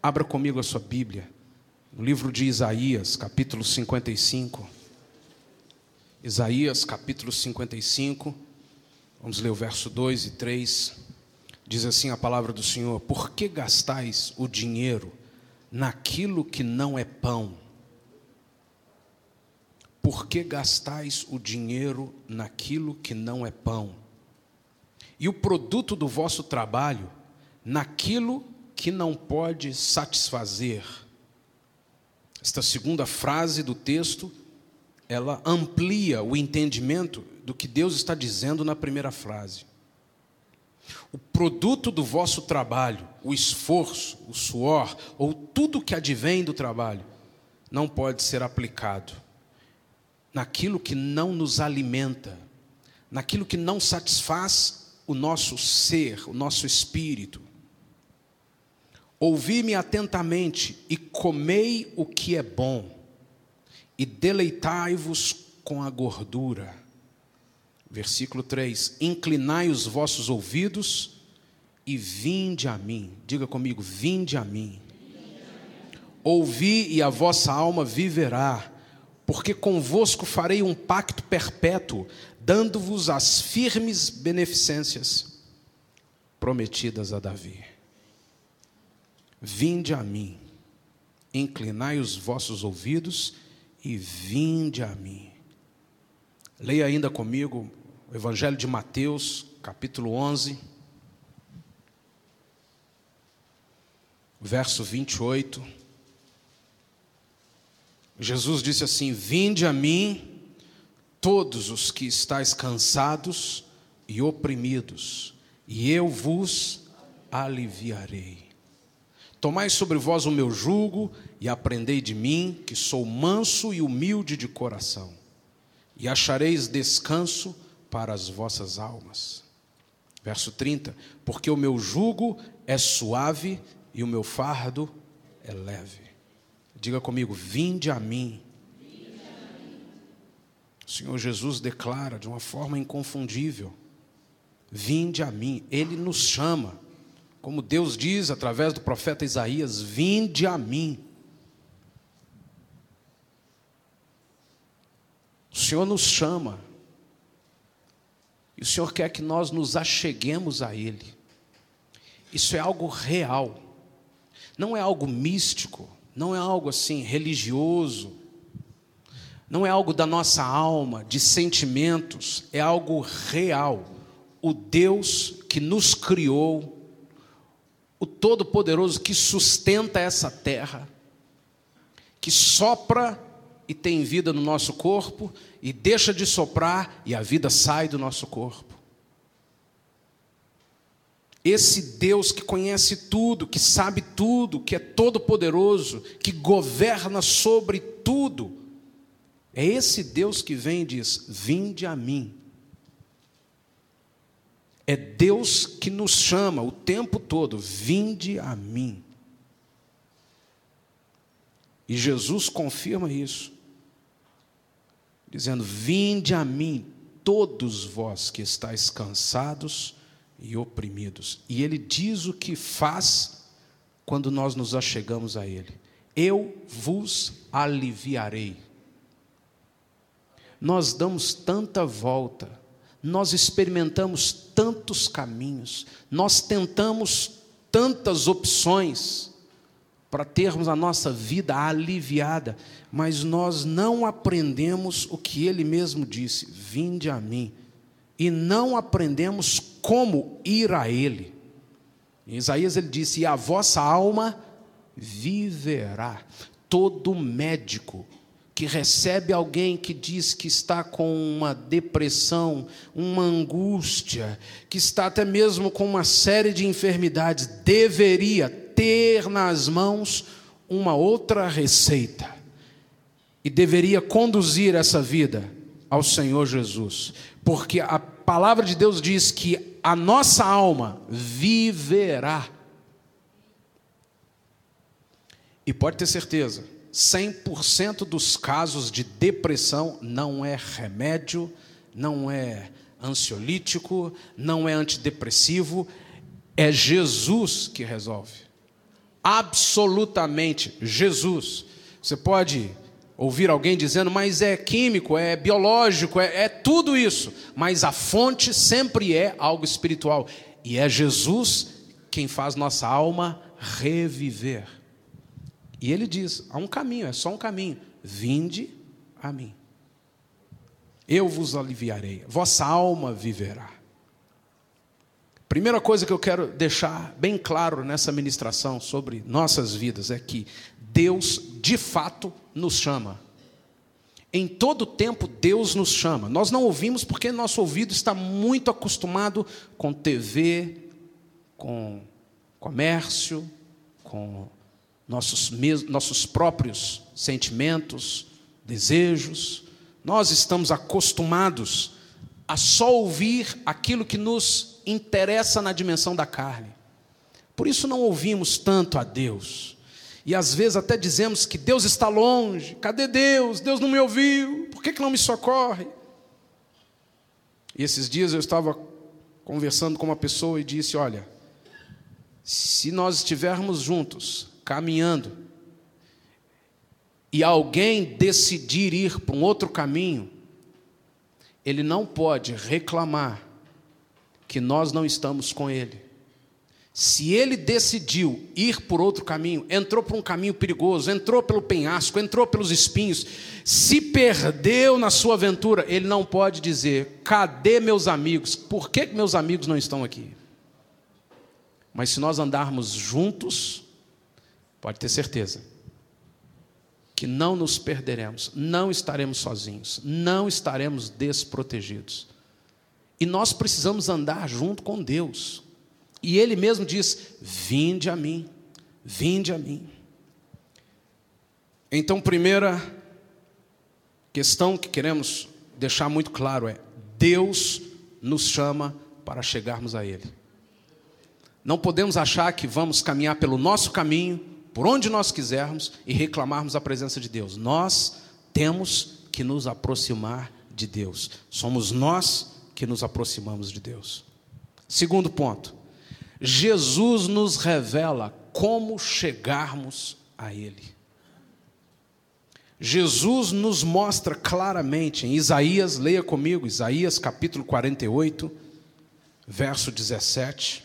Abra comigo a sua Bíblia, no livro de Isaías, capítulo 55. Isaías, capítulo 55, vamos ler o verso 2 e 3. Diz assim a palavra do Senhor: por que gastais o dinheiro naquilo que não é pão? Por que gastais o dinheiro naquilo que não é pão? E o produto do vosso trabalho naquilo que não pode satisfazer. Esta segunda frase do texto, ela amplia o entendimento do que Deus está dizendo na primeira frase. O produto do vosso trabalho, o esforço, o suor, ou tudo que advém do trabalho, não pode ser aplicado naquilo que não nos alimenta, naquilo que não satisfaz o nosso ser, o nosso espírito. Ouvi-me atentamente e comei o que é bom, e deleitai-vos com a gordura. Versículo 3: inclinai os vossos ouvidos e vinde a mim. Diga comigo: vinde a mim. Ouvi e a vossa alma viverá, porque convosco farei um pacto perpétuo, dando-vos as firmes beneficências prometidas a Davi. Vinde a mim, inclinai os vossos ouvidos e vinde a mim. Leia ainda comigo o Evangelho de Mateus, capítulo 11, verso 28. Jesus disse assim: vinde a mim, todos os que estáis cansados e oprimidos, e eu vos aliviarei. Tomai sobre vós o meu jugo e aprendei de mim, que sou manso e humilde de coração, e achareis descanso para as vossas almas. Verso 30, porque o meu jugo é suave e o meu fardo é leve. Diga comigo: vinde a mim. O Senhor Jesus declara de uma forma inconfundível: vinde a mim. Ele nos chama, como Deus diz através do profeta Isaías: vinde a mim. O Senhor nos chama, e o Senhor quer que nós nos acheguemos a Ele. Isso é algo real, não é algo místico, não é algo assim religioso, não é algo da nossa alma, de sentimentos, é algo real. O Deus que nos criou, o Todo-Poderoso que sustenta essa terra, que sopra e tem vida no nosso corpo, e deixa de soprar e a vida sai do nosso corpo. Esse Deus que conhece tudo, que sabe tudo, que é todo-poderoso, que governa sobre tudo, é esse Deus que vem e diz: vinde a mim. É Deus que nos chama o tempo todo: vinde a mim. E Jesus confirma isso, dizendo: vinde a mim, todos vós que estáis cansados e oprimidos. E Ele diz o que faz quando nós nos achegamos a Ele: eu vos aliviarei. Nós damos tanta volta, nós experimentamos tantos caminhos, nós tentamos tantas opções para termos a nossa vida aliviada, mas nós não aprendemos o que Ele mesmo disse: vinde a mim, e não aprendemos como ir a Ele. Em Isaías ele disse: e a vossa alma viverá. Todo médico que recebe alguém que diz que está com uma depressão, uma angústia, que está até mesmo com uma série de enfermidades, deveria ter nas mãos uma outra receita, e deveria conduzir essa vida ao Senhor Jesus, porque a palavra de Deus diz que a nossa alma viverá. E pode ter certeza, 100% dos casos de depressão não é remédio, não é ansiolítico, não é antidepressivo, é Jesus que resolve. absolutamente Jesus. Você pode ouvir alguém dizendo, mas é químico, é biológico, é tudo isso. Mas a fonte sempre é algo espiritual. E é Jesus quem faz nossa alma reviver. E ele diz, há um caminho, é só um caminho. Vinde a mim. Eu vos aliviarei, vossa alma viverá. Primeira coisa que eu quero deixar bem claro nessa ministração sobre nossas vidas é que Deus, de fato, nos chama. Em todo tempo, Deus nos chama. Nós não ouvimos porque nosso ouvido está muito acostumado com TV, com comércio, com nossos próprios sentimentos, desejos. Nós estamos acostumados a só ouvir aquilo que nos interessa na dimensão da carne. Por isso não ouvimos tanto a Deus. E às vezes até dizemos que Deus está longe. Cadê Deus? Deus não me ouviu. Por que não me socorre? E esses dias eu estava conversando com uma pessoa e disse, olha, se nós estivermos juntos, caminhando, e alguém decidir ir para um outro caminho, ele não pode reclamar que nós não estamos com ele. Se ele decidiu ir por outro caminho, entrou por um caminho perigoso, entrou pelo penhasco, entrou pelos espinhos, se perdeu na sua aventura, ele não pode dizer, cadê meus amigos? Por que meus amigos não estão aqui? Mas se nós andarmos juntos, pode ter certeza que não nos perderemos, não estaremos sozinhos, não estaremos desprotegidos. E nós precisamos andar junto com Deus. E Ele mesmo diz, vinde a mim, vinde a mim. Então, primeira questão que queremos deixar muito claro é, Deus nos chama para chegarmos a Ele. Não podemos achar que vamos caminhar pelo nosso caminho, por onde nós quisermos, e reclamarmos a presença de Deus. Nós temos que nos aproximar de Deus. Somos nós que nos aproximamos de Deus. Segundo ponto, Jesus nos revela como chegarmos a Ele. Jesus nos mostra claramente em Isaías, leia comigo, Isaías capítulo 48, verso 17.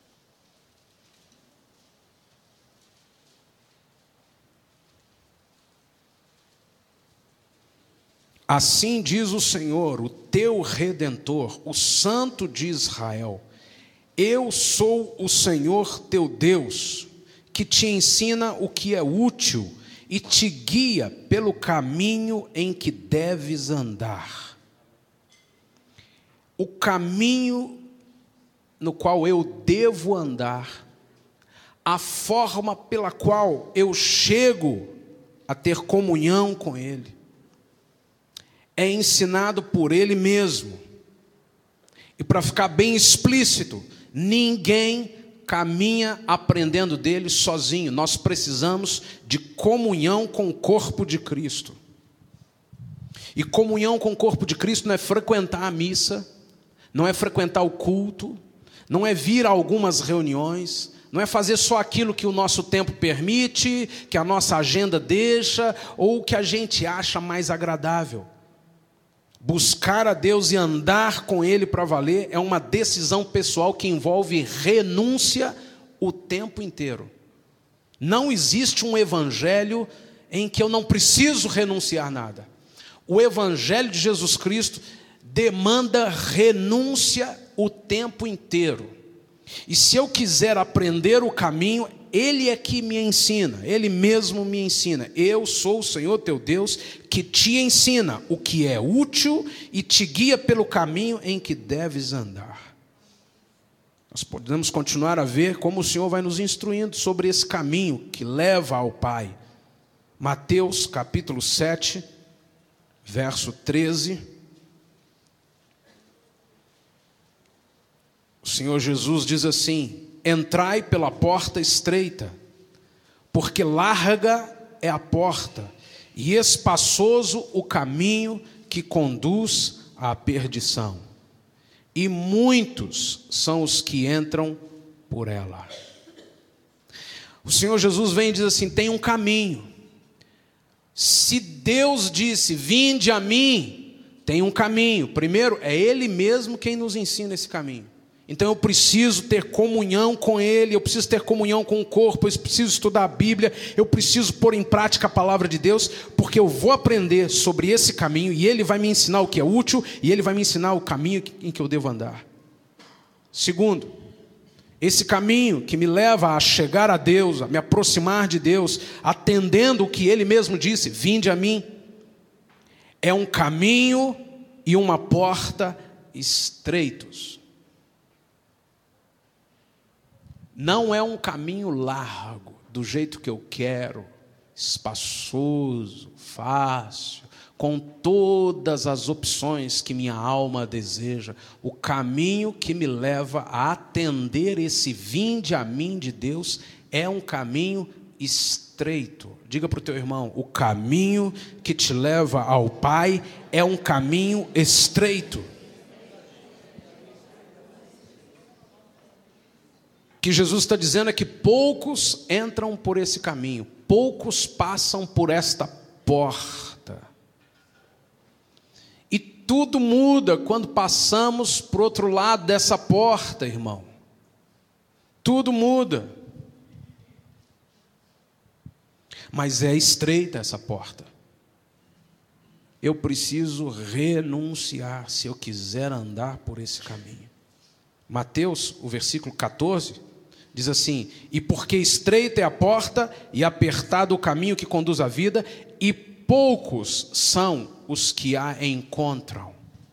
Assim diz o Senhor, o teu Redentor, o Santo de Israel. Eu sou o Senhor teu Deus, que te ensina o que é útil e te guia pelo caminho em que deves andar. O caminho no qual eu devo andar, a forma pela qual eu chego a ter comunhão com Ele, é ensinado por Ele mesmo. E para ficar bem explícito, ninguém caminha aprendendo dele sozinho. Nós precisamos de comunhão com o corpo de Cristo. E comunhão com o corpo de Cristo não é frequentar a missa, não é frequentar o culto, não é vir a algumas reuniões, não é fazer só aquilo que o nosso tempo permite, que a nossa agenda deixa, ou que a gente acha mais agradável. Buscar a Deus e andar com Ele para valer é uma decisão pessoal que envolve renúncia o tempo inteiro. Não existe um evangelho em que eu não preciso renunciar nada. O evangelho de Jesus Cristo demanda renúncia o tempo inteiro. E se eu quiser aprender o caminho, Ele é que me ensina, Ele mesmo me ensina. Eu sou o Senhor teu Deus, que te ensina o que é útil e te guia pelo caminho em que deves andar. Nós podemos continuar a ver como o Senhor vai nos instruindo sobre esse caminho que leva ao Pai. Mateus capítulo 7, verso 13. O Senhor Jesus diz assim, entrai pela porta estreita, porque larga é a porta, e espaçoso o caminho que conduz à perdição, e muitos são os que entram por ela. O Senhor Jesus vem e diz assim: tem um caminho. Se Deus disse, vinde a mim, tem um caminho. Primeiro, é Ele mesmo quem nos ensina esse caminho. Então eu preciso ter comunhão com Ele, eu preciso ter comunhão com o corpo, eu preciso estudar a Bíblia, eu preciso pôr em prática a palavra de Deus, porque eu vou aprender sobre esse caminho, e Ele vai me ensinar o que é útil, e Ele vai me ensinar o caminho em que eu devo andar. Segundo, esse caminho que me leva a chegar a Deus, a me aproximar de Deus, atendendo o que Ele mesmo disse, vinde a mim, é um caminho e uma porta estreitos. Não é um caminho largo, do jeito que eu quero, espaçoso, fácil, com todas as opções que minha alma deseja. O caminho que me leva a atender esse vinde a mim de Deus é um caminho estreito. Diga para o teu irmão: o caminho que te leva ao Pai é um caminho estreito. O que Jesus está dizendo é que poucos entram por esse caminho, poucos passam por esta porta. E tudo muda quando passamos para o outro lado dessa porta, irmão. Tudo muda. Mas é estreita essa porta. Eu preciso renunciar se eu quiser andar por esse caminho. Mateus, o versículo 14, diz assim: e porque estreita é a porta e apertado o caminho que conduz à vida, e poucos são os que a encontram.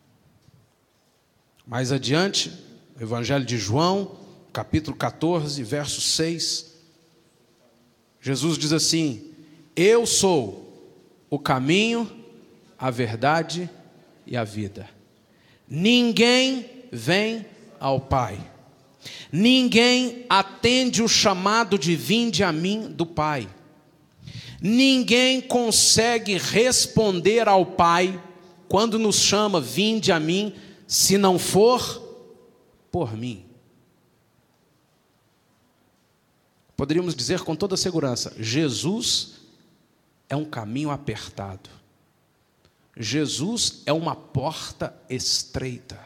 Mais adiante, o Evangelho de João, capítulo 14, verso 6, Jesus diz assim: eu sou o caminho, a verdade e a vida. Ninguém vem ao Pai, ninguém atende o chamado de vinde a mim do Pai, ninguém consegue responder ao Pai quando nos chama vinde a mim, se não for por mim. Poderíamos dizer com toda segurança: Jesus é um caminho apertado, Jesus é uma porta estreita.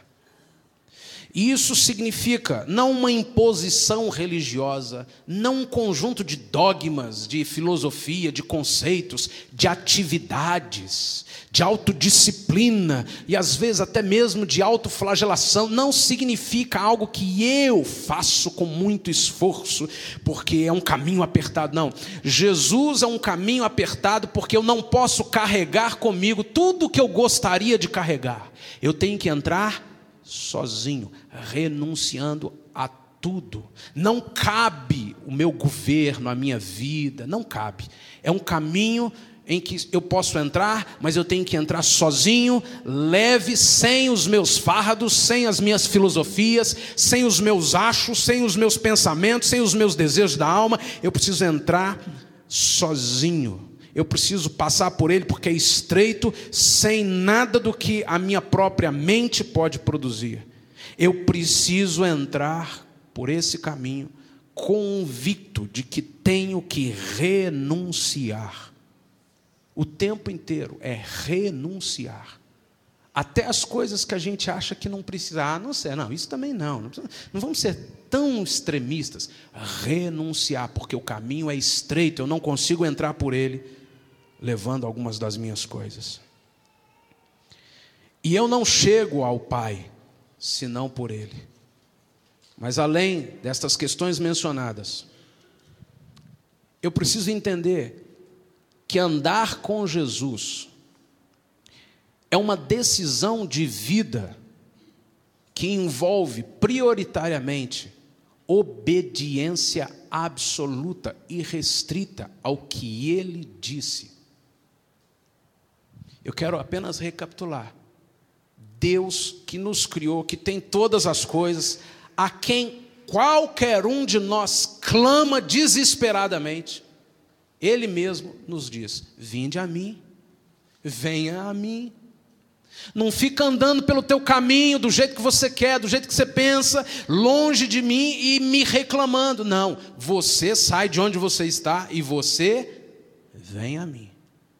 E isso significa não uma imposição religiosa, não um conjunto de dogmas, de filosofia, de conceitos, de atividades, de autodisciplina e às vezes até mesmo de autoflagelação. Não significa algo que eu faço com muito esforço, porque é um caminho apertado. Não, Jesus é um caminho apertado porque eu não posso carregar comigo tudo o que eu gostaria de carregar. Eu tenho que entrar sozinho, renunciando a tudo. Não cabe o meu governo, a minha vida, não cabe. É um caminho em que eu posso entrar, mas eu tenho que entrar sozinho, leve, sem os meus fardos, sem as minhas filosofias, sem os meus achos, sem os meus pensamentos, sem os meus desejos da alma. Eu preciso entrar sozinho. Eu preciso passar por ele porque é estreito, sem nada do que a minha própria mente pode produzir. Eu preciso entrar por esse caminho convicto de que tenho que renunciar. O tempo inteiro é renunciar. Até as coisas que a gente acha que não precisa. Não sei, não, isso também não. Não vamos ser tão extremistas. Renunciar, porque o caminho é estreito, eu não consigo entrar por ele levando algumas das minhas coisas. E eu não chego ao Pai senão por Ele. Mas além destas questões mencionadas, eu preciso entender que andar com Jesus é uma decisão de vida que envolve prioritariamente obediência absoluta e restrita ao que Ele disse. Eu quero apenas recapitular. Deus que nos criou, que tem todas as coisas, a quem qualquer um de nós clama desesperadamente, Ele mesmo nos diz: vinde a mim, venha a mim. Não fica andando pelo teu caminho, do jeito que você quer, do jeito que você pensa, longe de mim e me reclamando. Não, você sai de onde você está e você vem a mim.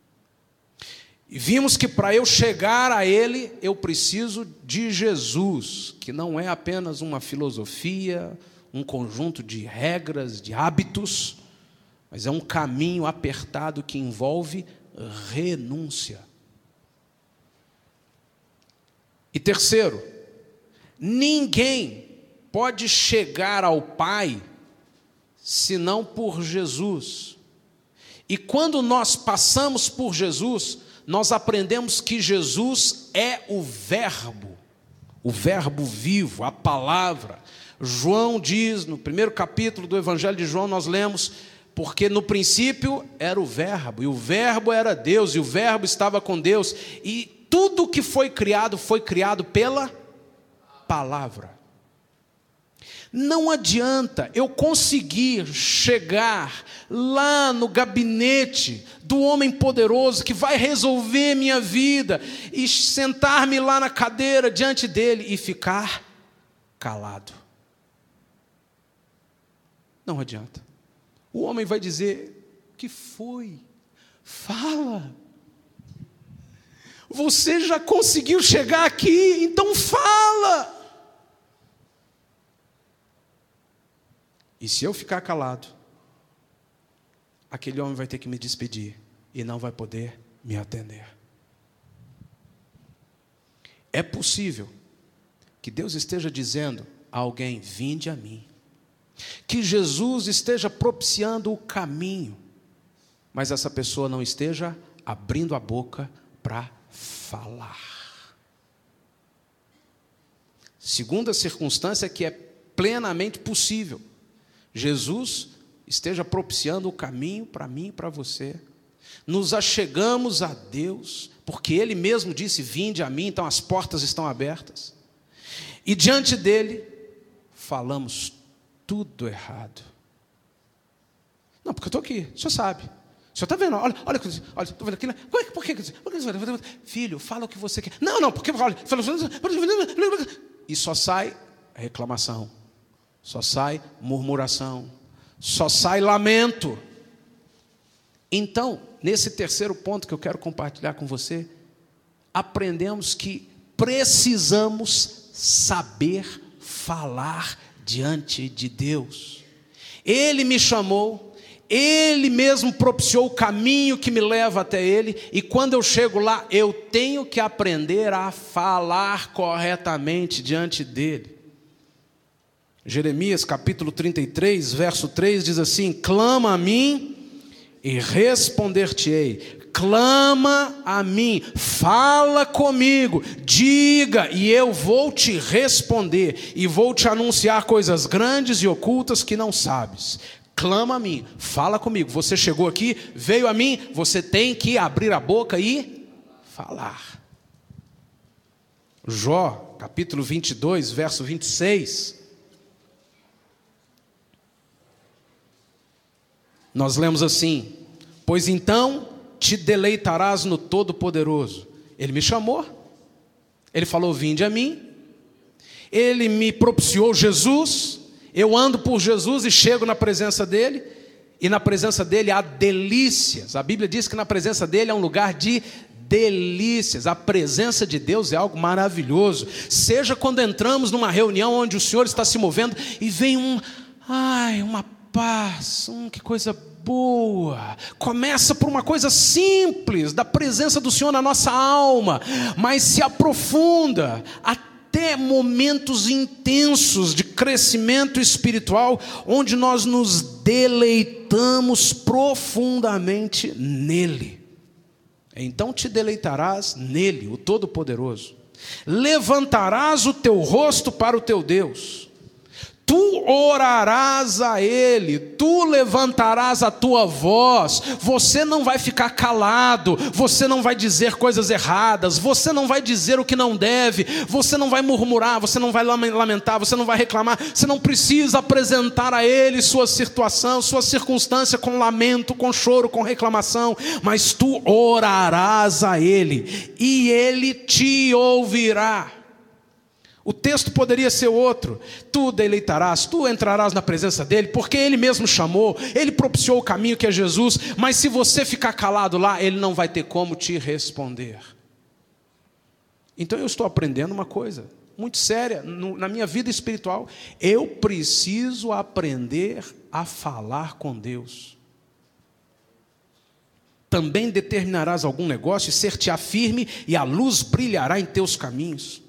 E vimos que para eu chegar a Ele, eu preciso de Jesus, que não é apenas uma filosofia, um conjunto de regras, de hábitos, mas é um caminho apertado que envolve renúncia. E terceiro, ninguém pode chegar ao Pai senão por Jesus. E quando nós passamos por Jesus, nós aprendemos que Jesus é o verbo vivo, a palavra. João diz, no primeiro capítulo do Evangelho de João, nós lemos, porque no princípio era o verbo, e o verbo era Deus, e o verbo estava com Deus, e tudo que foi criado pela palavra. Não adianta eu conseguir chegar lá no gabinete do homem poderoso que vai resolver minha vida e sentar-me lá na cadeira diante dele e ficar calado. Não adianta. O homem vai dizer: que foi? Fala. Você já conseguiu chegar aqui, então fala. E se eu ficar calado, aquele homem vai ter que me despedir e não vai poder me atender. É possível que Deus esteja dizendo a alguém: vinde a mim. Que Jesus esteja propiciando o caminho, mas essa pessoa não esteja abrindo a boca para falar. Segunda circunstância que é plenamente possível: Jesus esteja propiciando o caminho para mim e para você. Nos achegamos a Deus, porque Ele mesmo disse: vinde a mim, então as portas estão abertas. E diante dEle, falamos tudo errado. Não, porque eu estou aqui, o senhor sabe. O senhor está vendo? Olha, estou vendo aquilo. Por que? Filho, fala o que você quer. Não, porque olha. E só sai reclamação, só sai murmuração, só sai lamento. Então, nesse terceiro ponto que eu quero compartilhar com você, aprendemos que precisamos saber falar diante de Deus. Ele me chamou, Ele mesmo propiciou o caminho que me leva até Ele, e quando eu chego lá, eu tenho que aprender a falar corretamente diante dEle. Jeremias capítulo 33, verso 3 diz assim: clama a mim e responder-te-ei. Clama a mim, fala comigo, diga e eu vou te responder e vou te anunciar coisas grandes e ocultas que não sabes. Clama a mim, fala comigo. Você chegou aqui, veio a mim, você tem que abrir a boca e falar. Jó, capítulo 22, verso 26. Nós lemos assim: pois então te deleitarás no Todo-Poderoso. Ele me chamou, Ele falou: vinde a mim. Ele me propiciou Jesus. Eu ando por Jesus e chego na presença dEle. E na presença dEle há delícias. A Bíblia diz que na presença dEle é um lugar de delícias. A presença de Deus é algo maravilhoso. Seja quando entramos numa reunião onde o Senhor está se movendo e vem uma paz, que coisa boa. Começa por uma coisa simples, da presença do Senhor na nossa alma, mas se aprofunda até momentos intensos de crescimento espiritual, onde nós nos deleitamos profundamente nele. Então te deleitarás nele, o Todo-Poderoso. Levantarás o teu rosto para o teu Deus. Tu orarás a Ele, tu levantarás a tua voz, você não vai ficar calado, você não vai dizer coisas erradas, você não vai dizer o que não deve, você não vai murmurar, você não vai lamentar, você não vai reclamar, você não precisa apresentar a Ele sua situação, sua circunstância com lamento, com choro, com reclamação, mas tu orarás a Ele e Ele te ouvirá. O texto poderia ser outro: tu deleitarás, tu entrarás na presença dele, porque ele mesmo chamou, ele propiciou o caminho que é Jesus, mas se você ficar calado lá, ele não vai ter como te responder. Então eu estou aprendendo uma coisa muito séria na minha vida espiritual: eu preciso aprender a falar com Deus. Também determinarás algum negócio e ser-te-á firme, e a luz brilhará em teus caminhos.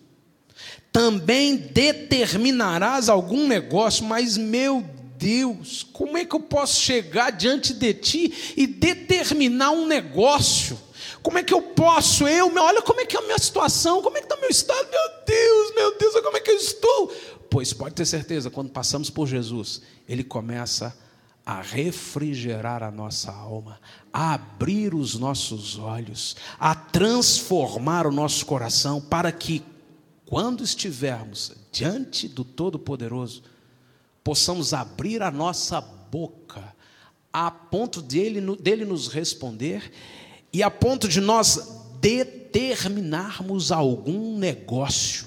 Também determinarás algum negócio, mas meu Deus, como é que eu posso chegar diante de ti e determinar um negócio? Como é que eu posso, olha como é que é a minha situação, como é que está o meu estado, meu Deus, como é que eu estou? Pois pode ter certeza, quando passamos por Jesus, Ele começa a refrigerar a nossa alma, a abrir os nossos olhos, a transformar o nosso coração, para que, quando estivermos diante do Todo-Poderoso, possamos abrir a nossa boca, a ponto dele nos responder, e a ponto de nós determinarmos algum negócio.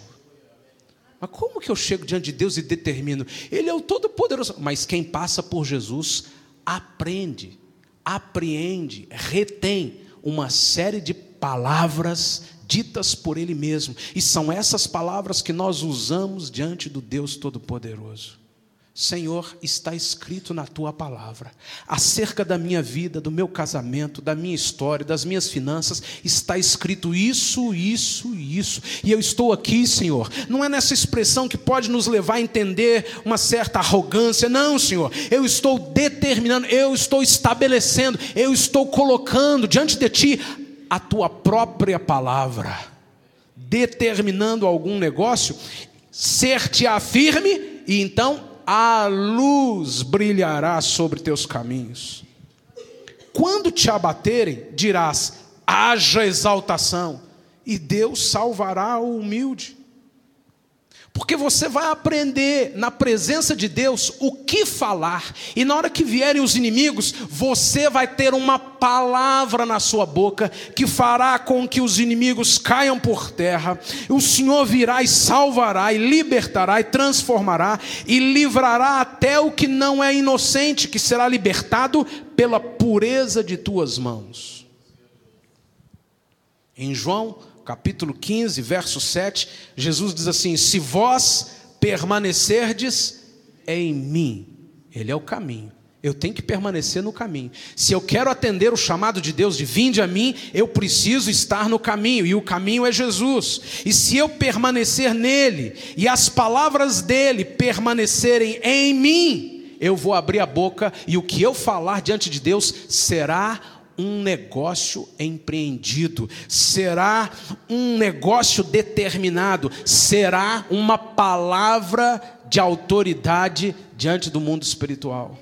Mas como que eu chego diante de Deus e determino? Ele é o Todo-Poderoso. Mas quem passa por Jesus aprende, apreende, retém uma série de palavras ditas por Ele mesmo, e são essas palavras que nós usamos diante do Deus Todo-Poderoso. Senhor, está escrito na Tua palavra, acerca da minha vida, do meu casamento, da minha história, das minhas finanças, está escrito isso, isso e isso, e eu estou aqui, Senhor, não é nessa expressão que pode nos levar a entender uma certa arrogância, não, Senhor, eu estou determinando, eu estou estabelecendo, eu estou colocando diante de Ti a Tua própria palavra, determinando algum negócio, ser-te-á firme, e então a luz brilhará sobre teus caminhos. Quando te abaterem, dirás: haja exaltação, e Deus salvará o humilde. Porque você vai aprender na presença de Deus o que falar, e na hora que vierem os inimigos, você vai ter uma palavra na sua boca que fará com que os inimigos caiam por terra. O Senhor virá e salvará, e libertará, e transformará, e livrará até o que não é inocente, que será libertado pela pureza de tuas mãos. Em João capítulo 15, verso 7, Jesus diz assim: se vós permanecerdes em mim, Ele é o caminho, eu tenho que permanecer no caminho. Se eu quero atender o chamado de Deus de vinde a mim, eu preciso estar no caminho, e o caminho é Jesus. E se eu permanecer nele, e as palavras dele permanecerem em mim, eu vou abrir a boca, e o que eu falar diante de Deus será um negócio empreendido, será um negócio determinado, será uma palavra de autoridade diante do mundo espiritual.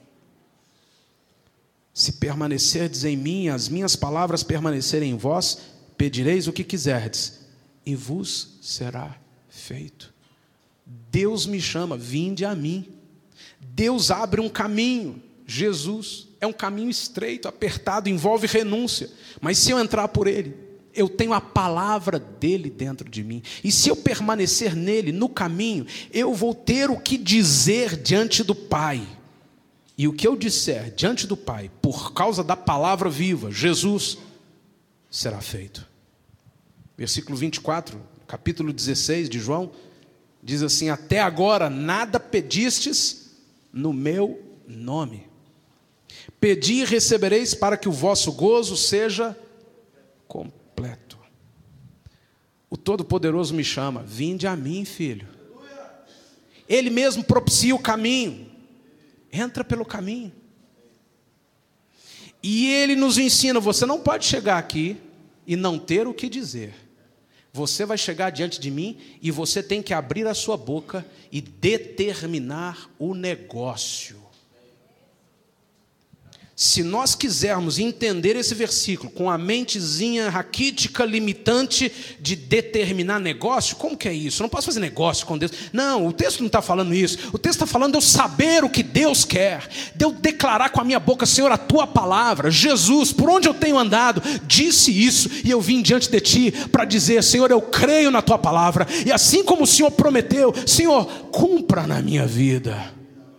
Se permanecerdes em mim, as minhas palavras permanecerem em vós, pedireis o que quiserdes, e vos será feito. Deus me chama, vinde a mim. Deus abre um caminho, Jesus. É um caminho estreito, apertado, envolve renúncia. Mas se eu entrar por ele, eu tenho a palavra dele dentro de mim. E se eu permanecer nele, no caminho, eu vou ter o que dizer diante do Pai. E o que eu disser diante do Pai, por causa da palavra viva, Jesus, será feito. Versículo 24, capítulo 16 de João, diz assim: até agora nada pedistes no meu nome. Pedi e recebereis, para que o vosso gozo seja completo. O Todo-Poderoso me chama, vinde a mim, filho. Ele mesmo propicia o caminho. Entra pelo caminho. E ele nos ensina: você não pode chegar aqui e não ter o que dizer. Você vai chegar diante de mim e você tem que abrir a sua boca e determinar o negócio. Se nós quisermos entender esse versículo com a mentezinha raquítica, limitante de determinar negócio, como que é isso? Eu não posso fazer negócio com Deus. Não, o texto não está falando isso. O texto está falando de eu saber o que Deus quer, de eu declarar com a minha boca: Senhor, a tua palavra, Jesus, por onde eu tenho andado, disse isso, e eu vim diante de ti para dizer: Senhor, eu creio na tua palavra, e assim como o Senhor prometeu, Senhor, cumpra na minha vida.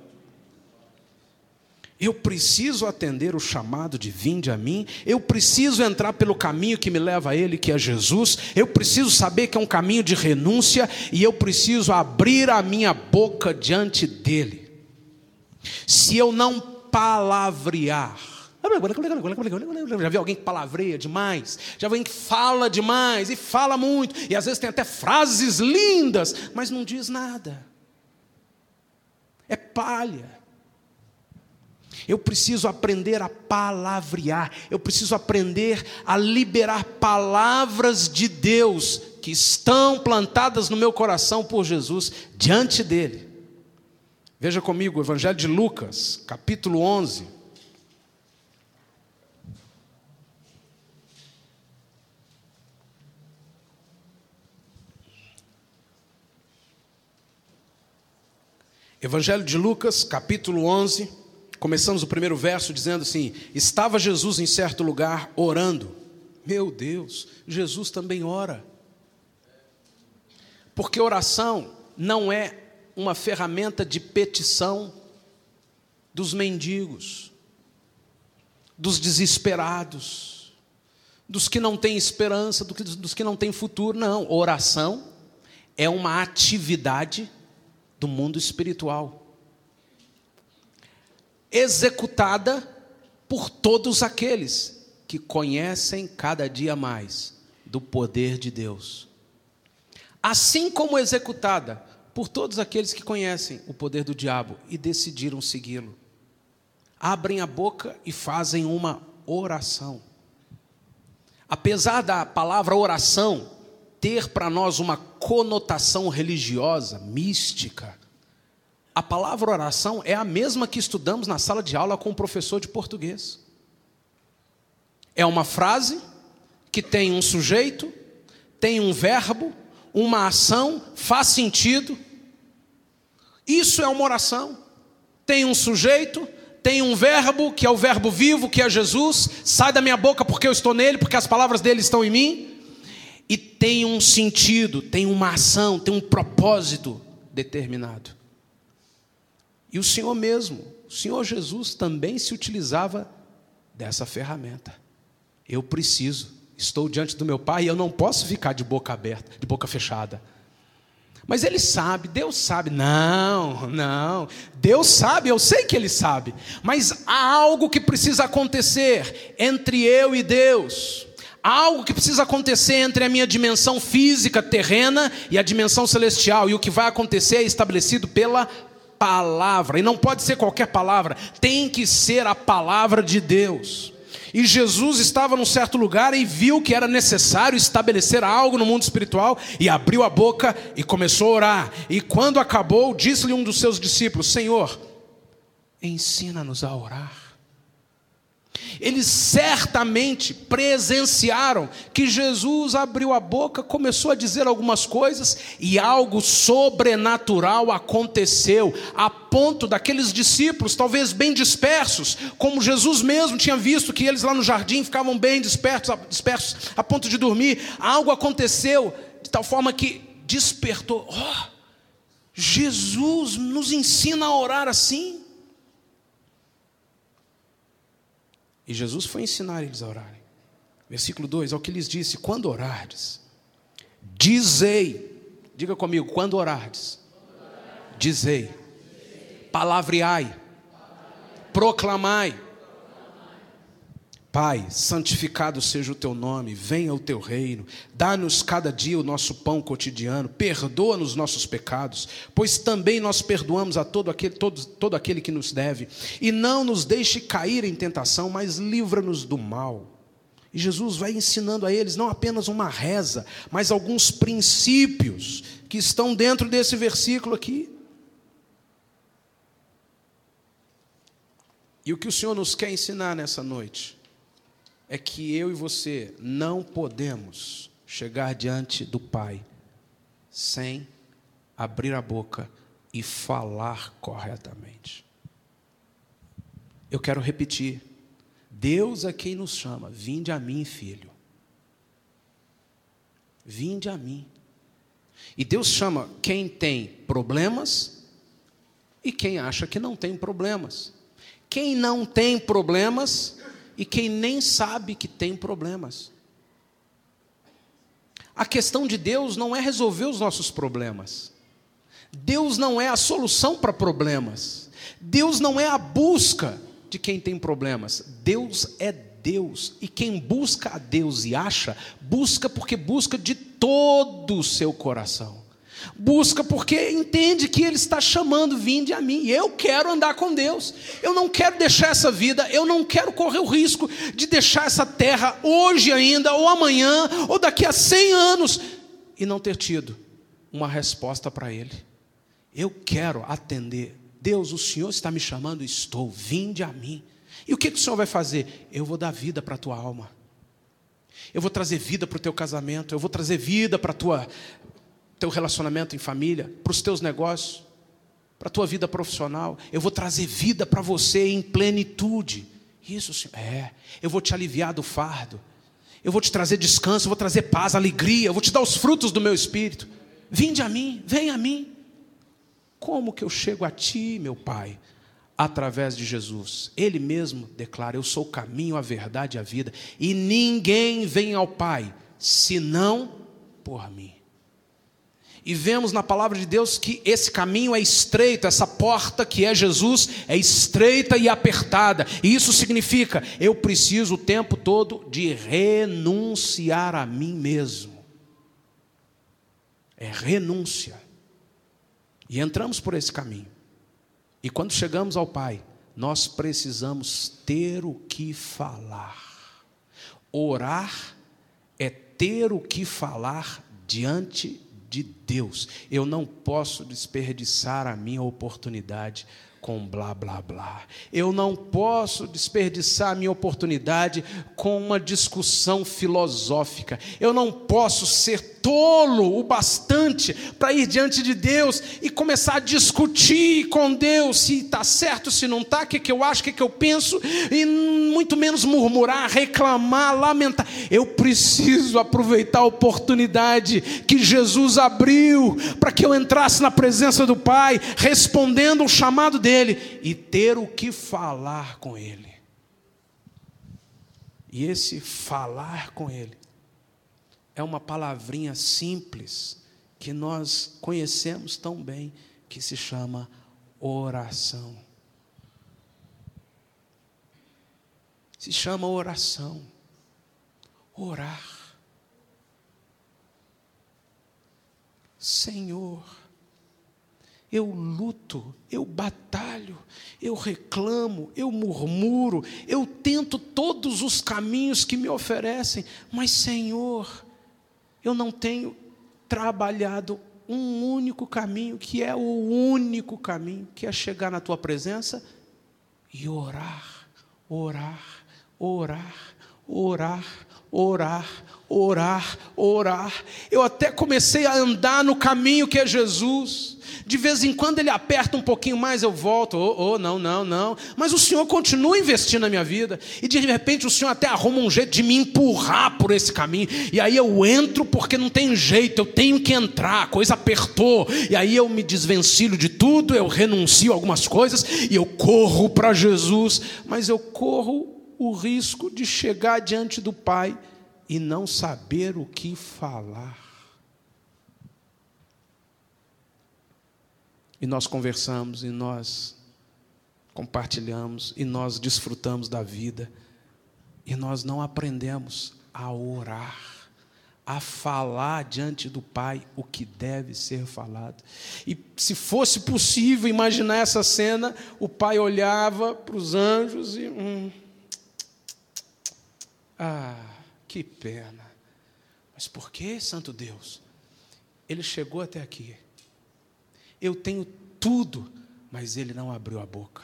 Eu preciso atender o chamado de vinde a mim, eu preciso entrar pelo caminho que me leva a Ele, que é Jesus, eu preciso saber que é um caminho de renúncia, e eu preciso abrir a minha boca diante dEle. Se eu não palavrear, já vi alguém que palavreia demais, já vi alguém que fala demais, e fala muito, e às vezes tem até frases lindas, mas não diz nada, é palha. Eu preciso aprender a palavrear, eu preciso aprender a liberar palavras de Deus que estão plantadas no meu coração por Jesus, diante dEle. Veja comigo o Evangelho de Lucas, capítulo 11. Evangelho de Lucas, capítulo 11. Começamos o primeiro verso dizendo assim: estava Jesus em certo lugar orando. Meu Deus, Jesus também ora. Porque oração não é uma ferramenta de petição dos mendigos, dos desesperados, dos que não têm esperança, dos que não têm futuro. Não, oração é uma atividade do mundo espiritual, executada por todos aqueles que conhecem cada dia mais do poder de Deus, assim como executada por todos aqueles que conhecem o poder do diabo e decidiram segui-lo. Abrem a boca e fazem uma oração. Apesar da palavra oração ter para nós uma conotação religiosa, mística, a palavra oração é a mesma que estudamos na sala de aula com o professor de português. É uma frase que tem um sujeito, tem um verbo, uma ação, faz sentido. Isso é uma oração. Tem um sujeito, tem um verbo, que é o verbo vivo, que é Jesus, sai da minha boca porque eu estou nele, porque as palavras dele estão em mim. E tem um sentido, tem uma ação, tem um propósito determinado. E o Senhor mesmo, o Senhor Jesus também se utilizava dessa ferramenta. Eu preciso, estou diante do meu Pai e eu não posso ficar de boca aberta, de boca fechada. Mas Ele sabe, Deus sabe. Não, Deus sabe, eu sei que Ele sabe. Mas há algo que precisa acontecer entre eu e Deus. Há algo que precisa acontecer entre a minha dimensão física, terrena, e a dimensão celestial. E o que vai acontecer é estabelecido pela palavra, e não pode ser qualquer palavra, tem que ser a palavra de Deus. E Jesus estava num certo lugar e viu que era necessário estabelecer algo no mundo espiritual, e abriu a boca e começou a orar. E quando acabou, disse-lhe um dos seus discípulos: Senhor, ensina-nos a orar. Eles certamente presenciaram que Jesus abriu a boca, começou a dizer algumas coisas, e algo sobrenatural aconteceu, a ponto daqueles discípulos, talvez bem dispersos, como Jesus mesmo tinha visto que eles lá no jardim ficavam bem dispersos a ponto de dormir. Algo aconteceu de tal forma que despertou. Jesus nos ensina a orar assim. E Jesus foi ensinar eles a orarem. Versículo 2, ao que lhes disse: quando orardes, dizei, diga comigo, quando orardes, dizei, palavreai, proclamai: Pai, santificado seja o teu nome, venha o teu reino, dá-nos cada dia o nosso pão cotidiano, perdoa-nos nossos pecados, pois também nós perdoamos a todo aquele que nos deve, e não nos deixe cair em tentação, mas livra-nos do mal. E Jesus vai ensinando a eles não apenas uma reza, mas alguns princípios que estão dentro desse versículo aqui. E o que o Senhor nos quer ensinar nessa noite é que eu e você não podemos chegar diante do Pai sem abrir a boca e falar corretamente. Eu quero repetir. Deus é quem nos chama. Vinde a mim, filho. Vinde a mim. E Deus chama quem tem problemas e quem acha que não tem problemas. Quem não tem problemas e quem nem sabe que tem problemas. A questão de Deus não é resolver os nossos problemas. Deus não é a solução para problemas. Deus não é a busca de quem tem problemas. Deus é Deus. E quem busca a Deus e acha, busca porque busca de todo o seu coração. Busca porque entende que Ele está chamando, vinde a mim. E eu quero andar com Deus. Eu não quero deixar essa vida, eu não quero correr o risco de deixar essa terra hoje ainda, ou amanhã, ou daqui a 100 anos, e não ter tido uma resposta para Ele. Eu quero atender. Deus, o Senhor está me chamando, estou, vinde a mim. E o que o Senhor vai fazer? Eu vou dar vida para a tua alma. Eu vou trazer vida para o teu casamento. Eu vou trazer vida para teu relacionamento em família, para os teus negócios, para a tua vida profissional. Eu vou trazer vida para você em plenitude. Isso, Senhor. Eu vou te aliviar do fardo. Eu vou te trazer descanso, eu vou trazer paz, alegria. Eu vou te dar os frutos do meu espírito. Vinde a mim, vem a mim. Como que eu chego a ti, meu Pai? Através de Jesus. Ele mesmo declara, eu sou o caminho, a verdade e a vida. E ninguém vem ao Pai, senão por mim. E vemos na palavra de Deus que esse caminho é estreito, essa porta que é Jesus é estreita e apertada. E isso significa, eu preciso o tempo todo de renunciar a mim mesmo. É renúncia. E entramos por esse caminho. E quando chegamos ao Pai, nós precisamos ter o que falar. Orar é ter o que falar diante de Deus. Eu não posso desperdiçar a minha oportunidade com blá, blá, blá. Eu não posso desperdiçar a minha oportunidade com uma discussão filosófica. Eu não posso ser tolo o bastante para ir diante de Deus e começar a discutir com Deus se está certo, se não está, o que eu acho, o que eu penso, e muito menos murmurar, reclamar, lamentar. Eu preciso aproveitar a oportunidade que Jesus abriu para que eu entrasse na presença do Pai, respondendo o chamado dele e ter o que falar com Ele. E esse falar com Ele é uma palavrinha simples que nós conhecemos tão bem, que se chama oração. Se chama oração. Orar. Senhor, eu luto, eu batalho, eu reclamo, eu murmuro, eu tento todos os caminhos que me oferecem, mas Senhor, eu não tenho trabalhado um único caminho, que é o único caminho, que é chegar na tua presença e orar, orar, orar, orar, orar, orar, orar. Eu até comecei a andar no caminho que é Jesus. De vez em quando ele aperta um pouquinho mais, eu volto. Não. Mas o Senhor continua investindo na minha vida. E de repente o Senhor até arruma um jeito de me empurrar por esse caminho. E aí eu entro porque não tem jeito, eu tenho que entrar, a coisa apertou. E aí eu me desvencilho de tudo, eu renuncio a algumas coisas e eu corro para Jesus. Mas eu corro o risco de chegar diante do Pai e não saber o que falar. E nós conversamos, e nós compartilhamos, e nós desfrutamos da vida, e nós não aprendemos a orar, a falar diante do Pai o que deve ser falado. E se fosse possível imaginar essa cena, o Pai olhava para os anjos e... Que pena. Mas por que, santo Deus? Ele chegou até aqui. Eu tenho tudo, mas ele não abriu a boca.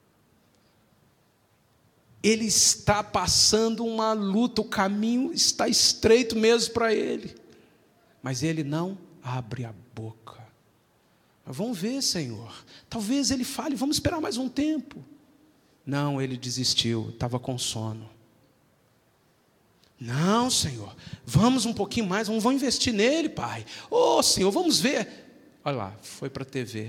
Ele está passando uma luta, o caminho está estreito mesmo para ele. Mas ele não abre a boca. Mas vamos ver, Senhor. Talvez ele fale, vamos esperar mais um tempo. Não, ele desistiu, estava com sono. Não, Senhor, vamos um pouquinho mais, vamos investir nele, Pai. Ô, Senhor, vamos ver. Olha lá, foi para a TV.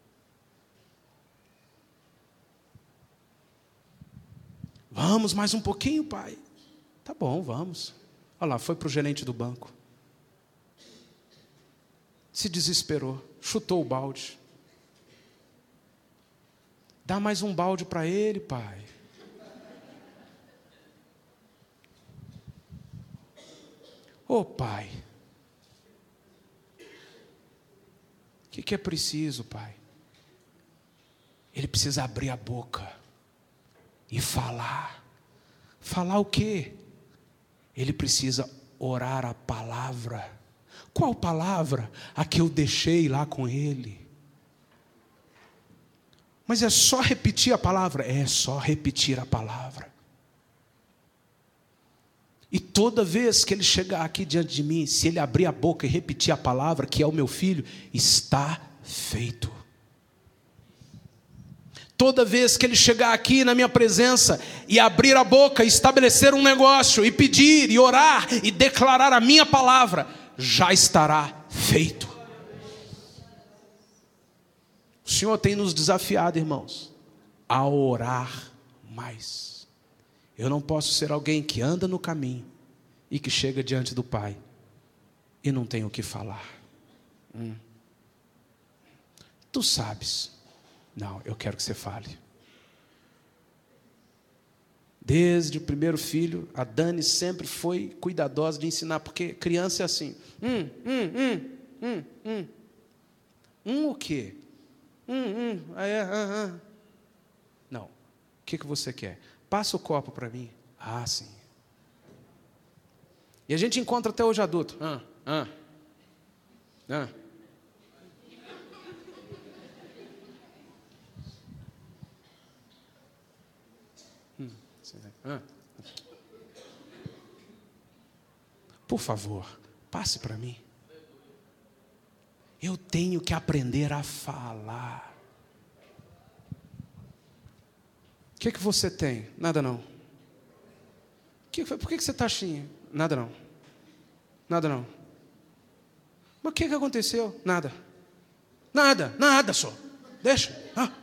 Vamos mais um pouquinho, Pai. Tá bom, vamos. Olha lá, foi para o gerente do banco. Se desesperou, chutou o balde. Dá mais um balde para ele, Pai. Ô, Pai. O que é preciso, Pai? Ele precisa abrir a boca e falar. Falar o quê? Ele precisa orar a palavra. Qual palavra? A que eu deixei lá com ele. Mas é só repetir a palavra? É só repetir a palavra. E toda vez que ele chegar aqui diante de mim, se ele abrir a boca e repetir a palavra, que é o meu filho, está feito. Toda vez que ele chegar aqui na minha presença e abrir a boca, e estabelecer um negócio, e pedir, e orar, e declarar a minha palavra, já estará feito. O Senhor tem nos desafiado, irmãos, a orar mais. Eu não posso ser alguém que anda no caminho e que chega diante do Pai e não tem o que falar. Tu sabes. Não, eu quero que você fale. Desde o primeiro filho, a Dani sempre foi cuidadosa de ensinar, porque criança é assim. O quê? Não. O que você quer? Passa o copo para mim. Ah, sim. E a gente encontra até hoje adulto. Por favor, passe para mim. Eu tenho que aprender a falar. O que você tem? Nada não. Por que você está assim? Nada não. Nada não. Mas o que aconteceu? Nada. Nada só. Deixa.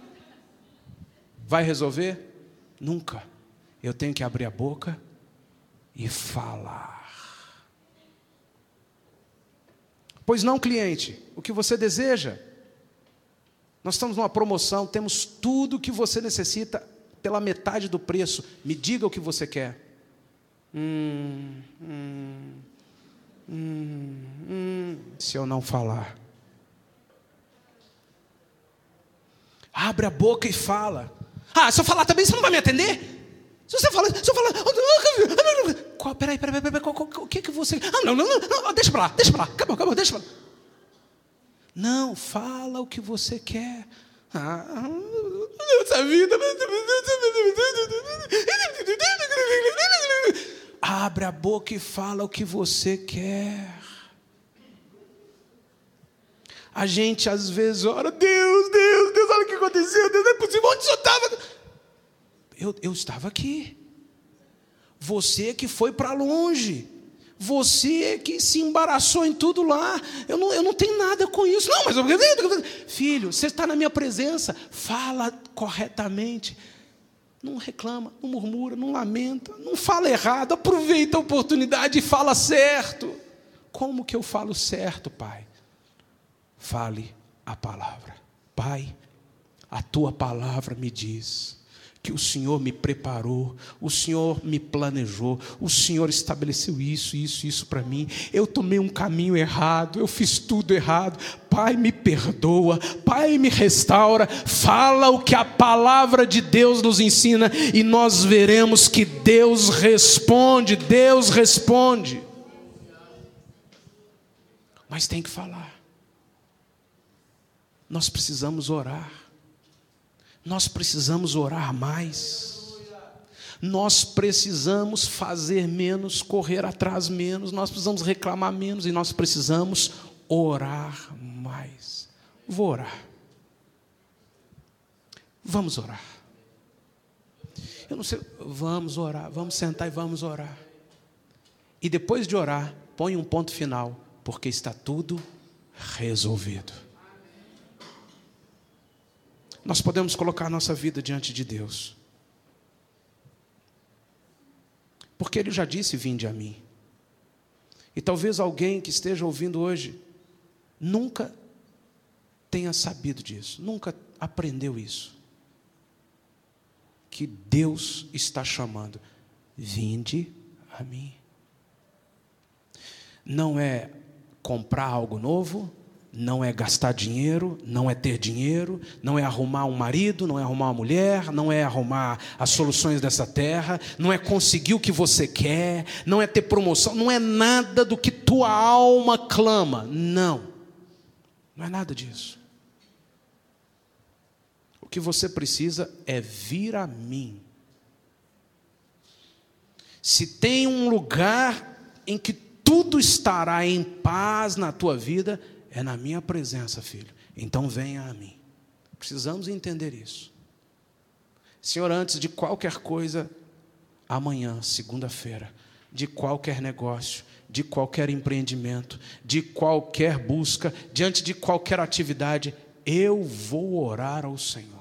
Vai resolver? Nunca. Eu tenho que abrir a boca e falar. Pois não, cliente, o que você deseja? Nós estamos numa promoção, temos tudo o que você necessita pela metade do preço. Me diga o que você quer. Se eu não falar. Abre a boca e fala. Se eu falar também, você não vai me atender? Se eu falar... Peraí, o que você... Não, deixa pra lá, acabou, deixa pra lá. Não, fala o que você quer. Essa vida... Abre a boca e fala o que você quer. A gente às vezes ora, Deus, olha o que aconteceu, Deus, não é possível, onde o senhor estava? Eu estava aqui. Você que foi para longe. Você que se embaraçou em tudo lá. Eu não tenho nada com isso. Não, mas... Filho, você está na minha presença. Fala corretamente. Não reclama, não murmura, não lamenta. Não fala errado. Aproveita a oportunidade e fala certo. Como que eu falo certo, Pai? Fale a palavra. Pai, a tua palavra me diz porque o Senhor me preparou, o Senhor me planejou, o Senhor estabeleceu isso para mim. Eu tomei um caminho errado, eu fiz tudo errado. Pai, me perdoa, Pai, me restaura. Fala o que a palavra de Deus nos ensina e nós veremos que Deus responde. Mas tem que falar. Nós precisamos orar. Nós precisamos orar mais. Nós precisamos fazer menos, correr atrás menos. Nós precisamos reclamar menos e nós precisamos orar mais. Vou orar. Vamos orar. Eu não sei, vamos orar, vamos sentar e vamos orar. E depois de orar, põe um ponto final, porque está tudo resolvido. Nós podemos colocar a nossa vida diante de Deus. Porque Ele já disse, vinde a mim. E talvez alguém que esteja ouvindo hoje, nunca tenha sabido disso, nunca aprendeu isso. Que Deus está chamando, vinde a mim. Não é comprar algo novo, não é gastar dinheiro, não é ter dinheiro, não é arrumar um marido, não é arrumar uma mulher, não é arrumar as soluções dessa terra, não é conseguir o que você quer, não é ter promoção, não é nada do que tua alma clama. Não é nada disso. O que você precisa é vir a mim. Se tem um lugar em que tudo estará em paz na tua vida, é na minha presença, filho. Então venha a mim. Precisamos entender isso. Senhor, antes de qualquer coisa, amanhã, segunda-feira, de qualquer negócio, de qualquer empreendimento, de qualquer busca, diante de qualquer atividade, eu vou orar ao Senhor.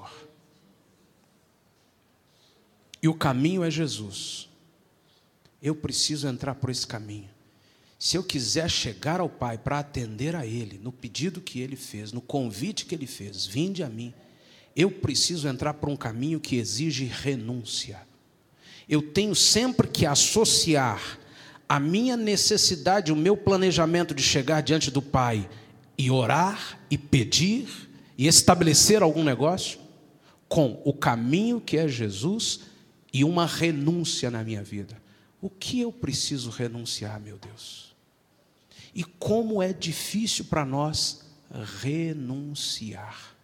E o caminho é Jesus. Eu preciso entrar por esse caminho. Se eu quiser chegar ao Pai para atender a Ele, no pedido que Ele fez, no convite que Ele fez, vinde a mim, eu preciso entrar por um caminho que exige renúncia. Eu tenho sempre que associar a minha necessidade, o meu planejamento de chegar diante do Pai e orar, e pedir, e estabelecer algum negócio, com o caminho que é Jesus e uma renúncia na minha vida. O que eu preciso renunciar, meu Deus? E como é difícil para nós renunciar.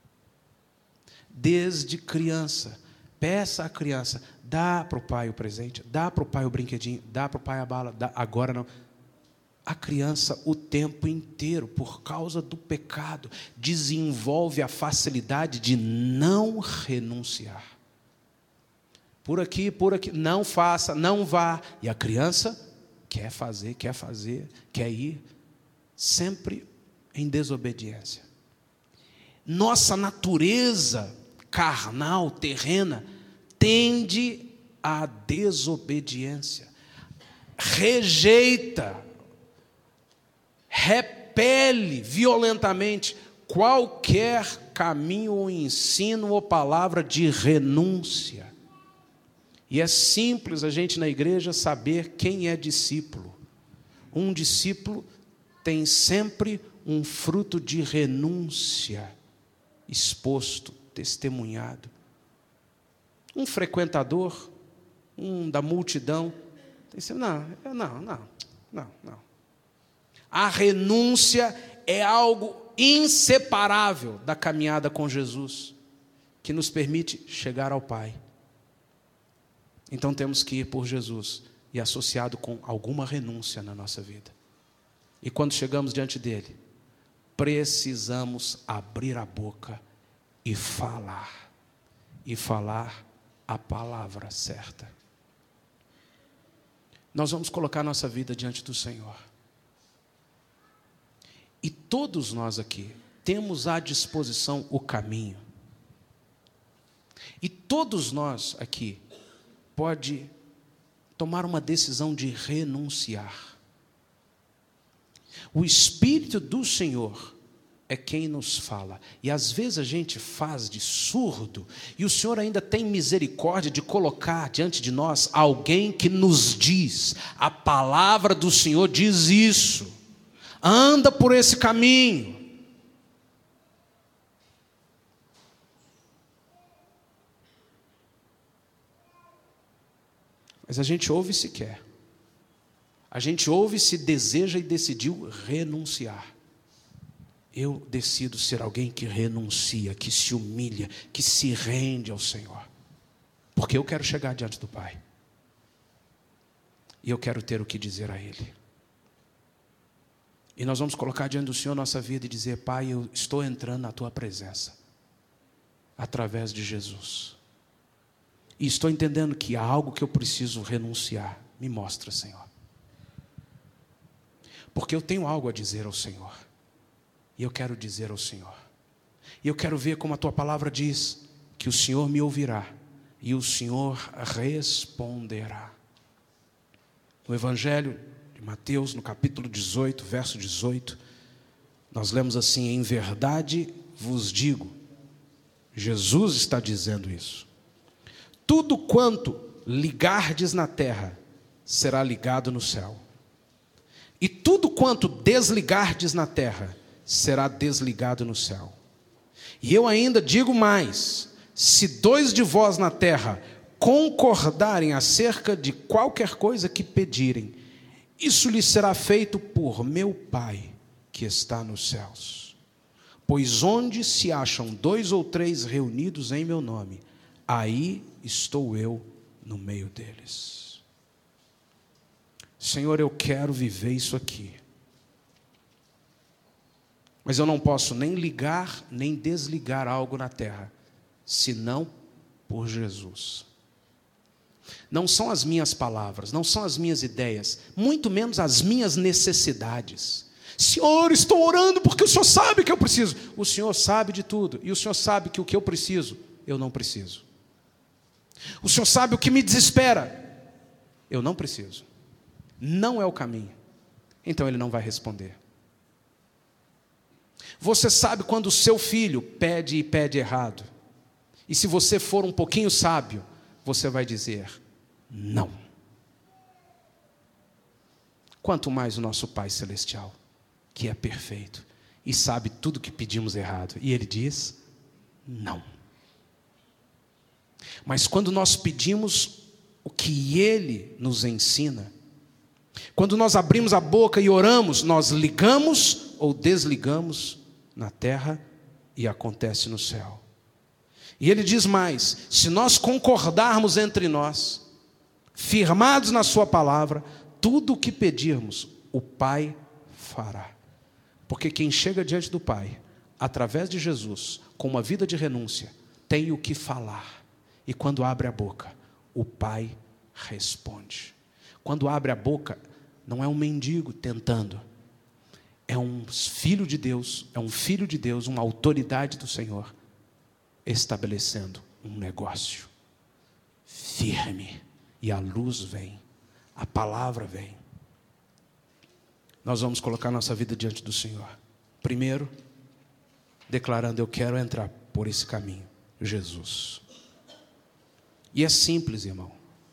Desde criança, peça à criança, dá para o pai o presente, dá para o pai o brinquedinho, dá para o pai a bala, agora não. A criança o tempo inteiro, por causa do pecado, desenvolve a facilidade de não renunciar. Por aqui, não faça, não vá. E a criança quer fazer, quer ir, sempre em desobediência. Nossa natureza carnal, terrena, tende à desobediência. Rejeita, repele violentamente qualquer caminho ou ensino ou palavra de renúncia. E é simples a gente na igreja saber quem é discípulo. Um discípulo tem sempre um fruto de renúncia exposto, testemunhado. Um frequentador, um da multidão, tem sempre, não. A renúncia é algo inseparável da caminhada com Jesus, que nos permite chegar ao Pai. Então temos que ir por Jesus e associado com alguma renúncia na nossa vida. E quando chegamos diante dele, precisamos abrir a boca e falar a palavra certa. Nós vamos colocar nossa vida diante do Senhor. E todos nós aqui temos à disposição o caminho. E todos nós aqui pode tomar uma decisão de renunciar. O Espírito do Senhor é quem nos fala. E às vezes a gente faz de surdo, e o Senhor ainda tem misericórdia de colocar diante de nós alguém que nos diz: a palavra do Senhor diz isso, anda por esse caminho. Mas a gente ouve se quer. A gente ouve se deseja e decidiu renunciar. Eu decido ser alguém que renuncia, que se humilha, que se rende ao Senhor. Porque eu quero chegar diante do Pai. E eu quero ter o que dizer a Ele. E nós vamos colocar diante do Senhor nossa vida e dizer: Pai, eu estou entrando na Tua presença, através de Jesus. E estou entendendo que há algo que eu preciso renunciar. Me mostra, Senhor. Porque eu tenho algo a dizer ao Senhor. E eu quero dizer ao Senhor. E eu quero ver como a Tua palavra diz, que o Senhor me ouvirá e o Senhor responderá. No Evangelho de Mateus, no capítulo 18, verso 18, nós lemos assim: em verdade vos digo, Jesus está dizendo isso, tudo quanto ligardes na terra será ligado no céu, e tudo quanto desligardes na terra será desligado no céu. E eu ainda digo mais: se 2 de vós na terra concordarem acerca de qualquer coisa que pedirem, isso lhes será feito por meu Pai que está nos céus. Pois onde se acham 2 ou 3 reunidos em meu nome, aí estou eu no meio deles. Senhor, eu quero viver isso aqui. Mas eu não posso nem ligar, nem desligar algo na terra, senão por Jesus. Não são as minhas palavras, não são as minhas ideias, muito menos as minhas necessidades. Senhor, estou orando porque o Senhor sabe que eu preciso. O Senhor sabe de tudo, e o Senhor sabe que o que eu preciso, eu não preciso. O Senhor sabe o que me desespera, eu não preciso. Não é o caminho, então Ele não vai responder. Você sabe quando o seu filho pede e pede errado, e se você for um pouquinho sábio, você vai dizer não. Quanto mais o nosso Pai Celestial, que é perfeito e sabe tudo que pedimos errado, e Ele diz não. Mas quando nós pedimos o que Ele nos ensina, quando nós abrimos a boca e oramos, nós ligamos ou desligamos na terra e acontece no céu. E Ele diz mais: se nós concordarmos entre nós, firmados na Sua palavra, tudo o que pedirmos, o Pai fará. Porque quem chega diante do Pai, através de Jesus, com uma vida de renúncia, tem o que falar. E quando abre a boca, o Pai responde. Quando abre a boca, não é um mendigo tentando, é um filho de Deus, uma autoridade do Senhor, estabelecendo um negócio firme, e a luz vem, a palavra vem. Nós vamos colocar nossa vida diante do Senhor, primeiro declarando: eu quero entrar por esse caminho, Jesus. E é simples, irmão.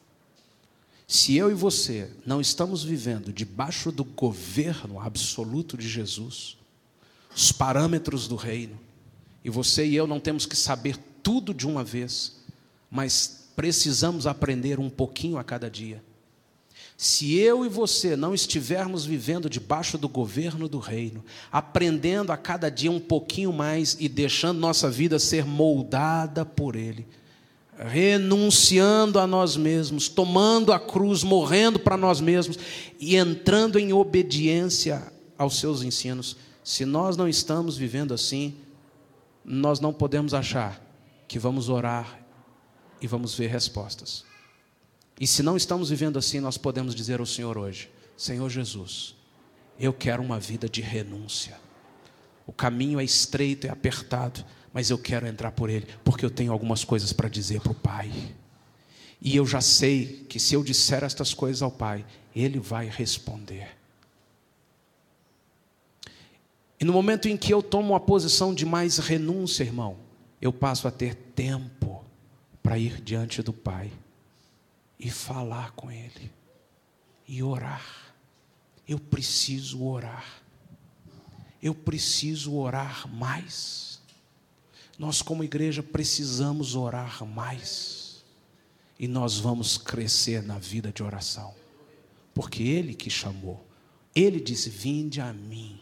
Se eu e você não estamos vivendo debaixo do governo absoluto de Jesus, os parâmetros do reino, e você e eu não temos que saber tudo de uma vez, mas precisamos aprender um pouquinho a cada dia. Se eu e você não estivermos vivendo debaixo do governo do reino, aprendendo a cada dia um pouquinho mais e deixando nossa vida ser moldada por Ele, renunciando a nós mesmos, tomando a cruz, morrendo para nós mesmos e entrando em obediência aos seus ensinos, se nós não estamos vivendo assim, nós não podemos achar que vamos orar e vamos ver respostas. E se não estamos vivendo assim, nós podemos dizer ao Senhor hoje: Senhor Jesus, eu quero uma vida de renúncia. O caminho é estreito, é apertado, mas eu quero entrar por ele, porque eu tenho algumas coisas para dizer para o Pai. E eu já sei que se eu disser estas coisas ao Pai, Ele vai responder. E no momento em que eu tomo uma posição de mais renúncia, irmão, eu passo a ter tempo para ir diante do Pai e falar com Ele e orar. Eu preciso orar. Eu preciso orar mais. Nós, como igreja, precisamos orar mais. E nós vamos crescer na vida de oração. Porque Ele que chamou. Ele disse: vinde a mim.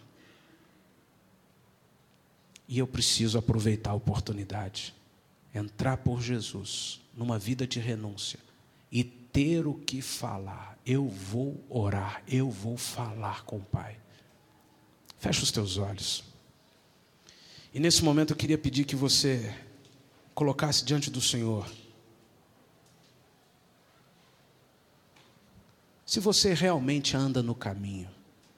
E eu preciso aproveitar a oportunidade. Entrar por Jesus numa vida de renúncia. E ter o que falar. Eu vou orar. Eu vou falar com o Pai. Fecha os teus olhos. E nesse momento eu queria pedir que você colocasse diante do Senhor. Se você realmente anda no caminho.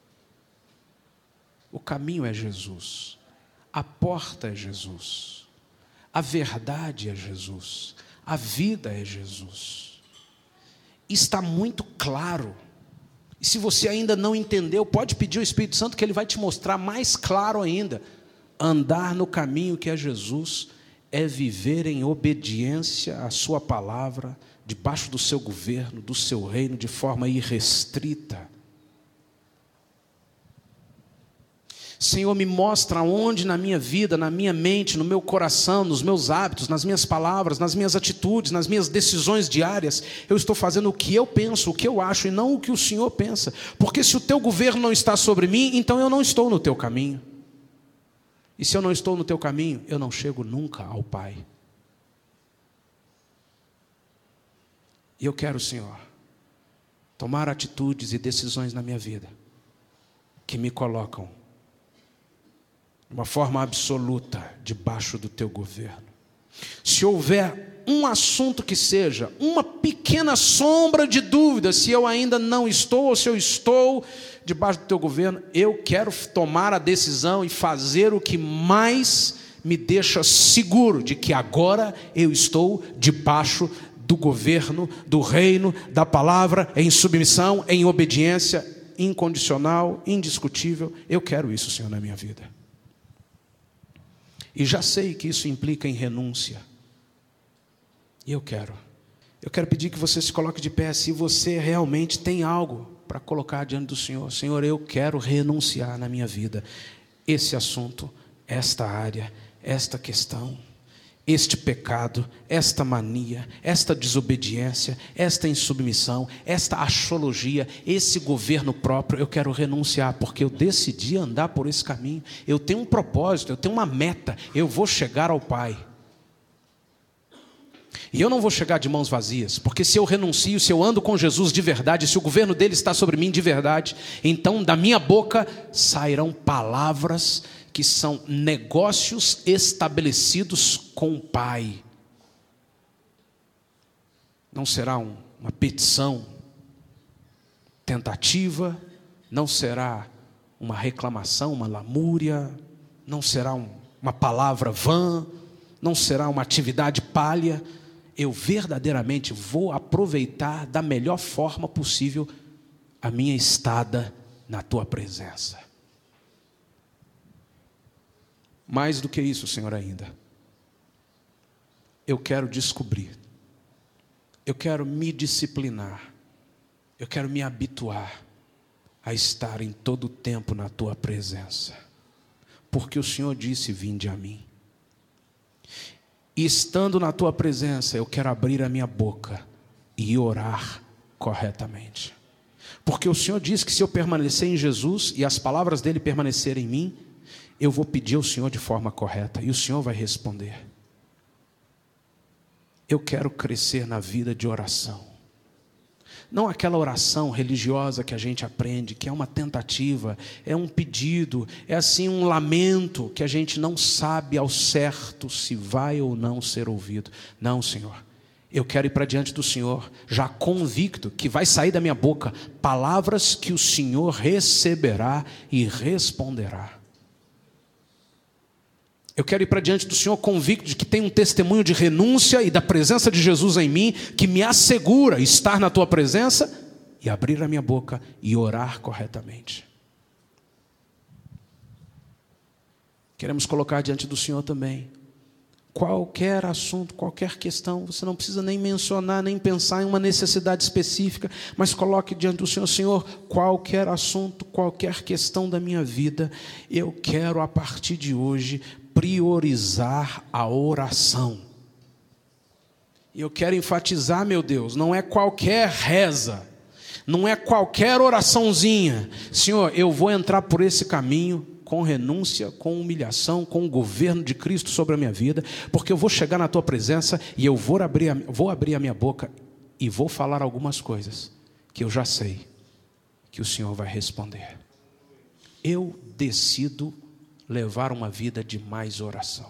O caminho é Jesus. A porta é Jesus. A verdade é Jesus. A vida é Jesus. Está muito claro. E se você ainda não entendeu, pode pedir ao Espírito Santo que Ele vai te mostrar mais claro ainda. Andar no caminho que é Jesus é viver em obediência à sua palavra, debaixo do seu governo, do seu reino, de forma irrestrita. Senhor, me mostra onde na minha vida, na minha mente, no meu coração, nos meus hábitos, nas minhas palavras, nas minhas atitudes, nas minhas decisões diárias, eu estou fazendo o que eu penso, o que eu acho e não o que o Senhor pensa. Porque se o teu governo não está sobre mim, então eu não estou no teu caminho. E se eu não estou no teu caminho, eu não chego nunca ao Pai. E eu quero, Senhor, tomar atitudes e decisões na minha vida que me colocam de uma forma absoluta debaixo do teu governo. Se houver um assunto que seja, uma pequena sombra de dúvida, se eu ainda não estou ou se eu estou debaixo do teu governo, eu quero tomar a decisão e fazer o que mais me deixa seguro de que agora eu estou debaixo do governo, do reino, da palavra, em submissão, em obediência incondicional, indiscutível. Eu quero isso, Senhor, na minha vida. E já sei que isso implica em renúncia. E eu quero pedir que você se coloque de pé, se você realmente tem algo para colocar diante do Senhor. Senhor, eu quero renunciar na minha vida esse assunto, esta área, esta questão, este pecado, esta mania, esta desobediência, esta insubmissão, esta axologia, esse governo próprio, eu quero renunciar, porque eu decidi andar por esse caminho. Eu tenho um propósito, eu tenho uma meta, eu vou chegar ao Pai. E eu não vou chegar de mãos vazias, porque se eu renuncio, se eu ando com Jesus de verdade, se o governo dele está sobre mim de verdade, então da minha boca sairão palavras que são negócios estabelecidos com o Pai. Não será uma petição tentativa, não será uma reclamação, uma lamúria, não será uma palavra vã, não será uma atividade palha. Eu verdadeiramente vou aproveitar da melhor forma possível a minha estada na tua presença. Mais do que isso, Senhor, ainda. Eu quero descobrir. Eu quero me disciplinar. Eu quero me habituar a estar em todo o tempo na tua presença. Porque o Senhor disse: vinde a mim. E estando na tua presença, eu quero abrir a minha boca e orar corretamente. Porque o Senhor diz que se eu permanecer em Jesus e as palavras dele permanecerem em mim, eu vou pedir ao Senhor de forma correta e o Senhor vai responder. Eu quero crescer na vida de oração. Não aquela oração religiosa que a gente aprende, que é uma tentativa, é um pedido, é assim um lamento que a gente não sabe ao certo se vai ou não ser ouvido. Não, Senhor. Eu quero ir para diante do Senhor, já convicto que vai sair da minha boca palavras que o Senhor receberá e responderá. Eu quero ir para diante do Senhor convicto de que tem um testemunho de renúncia e da presença de Jesus em mim, que me assegura estar na tua presença e abrir a minha boca e orar corretamente. queremos colocar diante do Senhor também. Qualquer assunto, qualquer questão, você não precisa nem mencionar, nem pensar em uma necessidade específica, mas coloque diante do Senhor: Senhor, qualquer assunto, qualquer questão da minha vida, eu quero a partir de hoje priorizar a oração. E eu quero enfatizar, meu Deus, não é qualquer reza, não é qualquer oraçãozinha. Senhor, eu vou entrar por esse caminho, com renúncia, com humilhação, com o governo de Cristo sobre a minha vida, porque eu vou chegar na Tua presença e eu vou abrir a minha boca e vou falar algumas coisas que eu já sei que o Senhor vai responder. Eu decido levar uma vida de mais oração.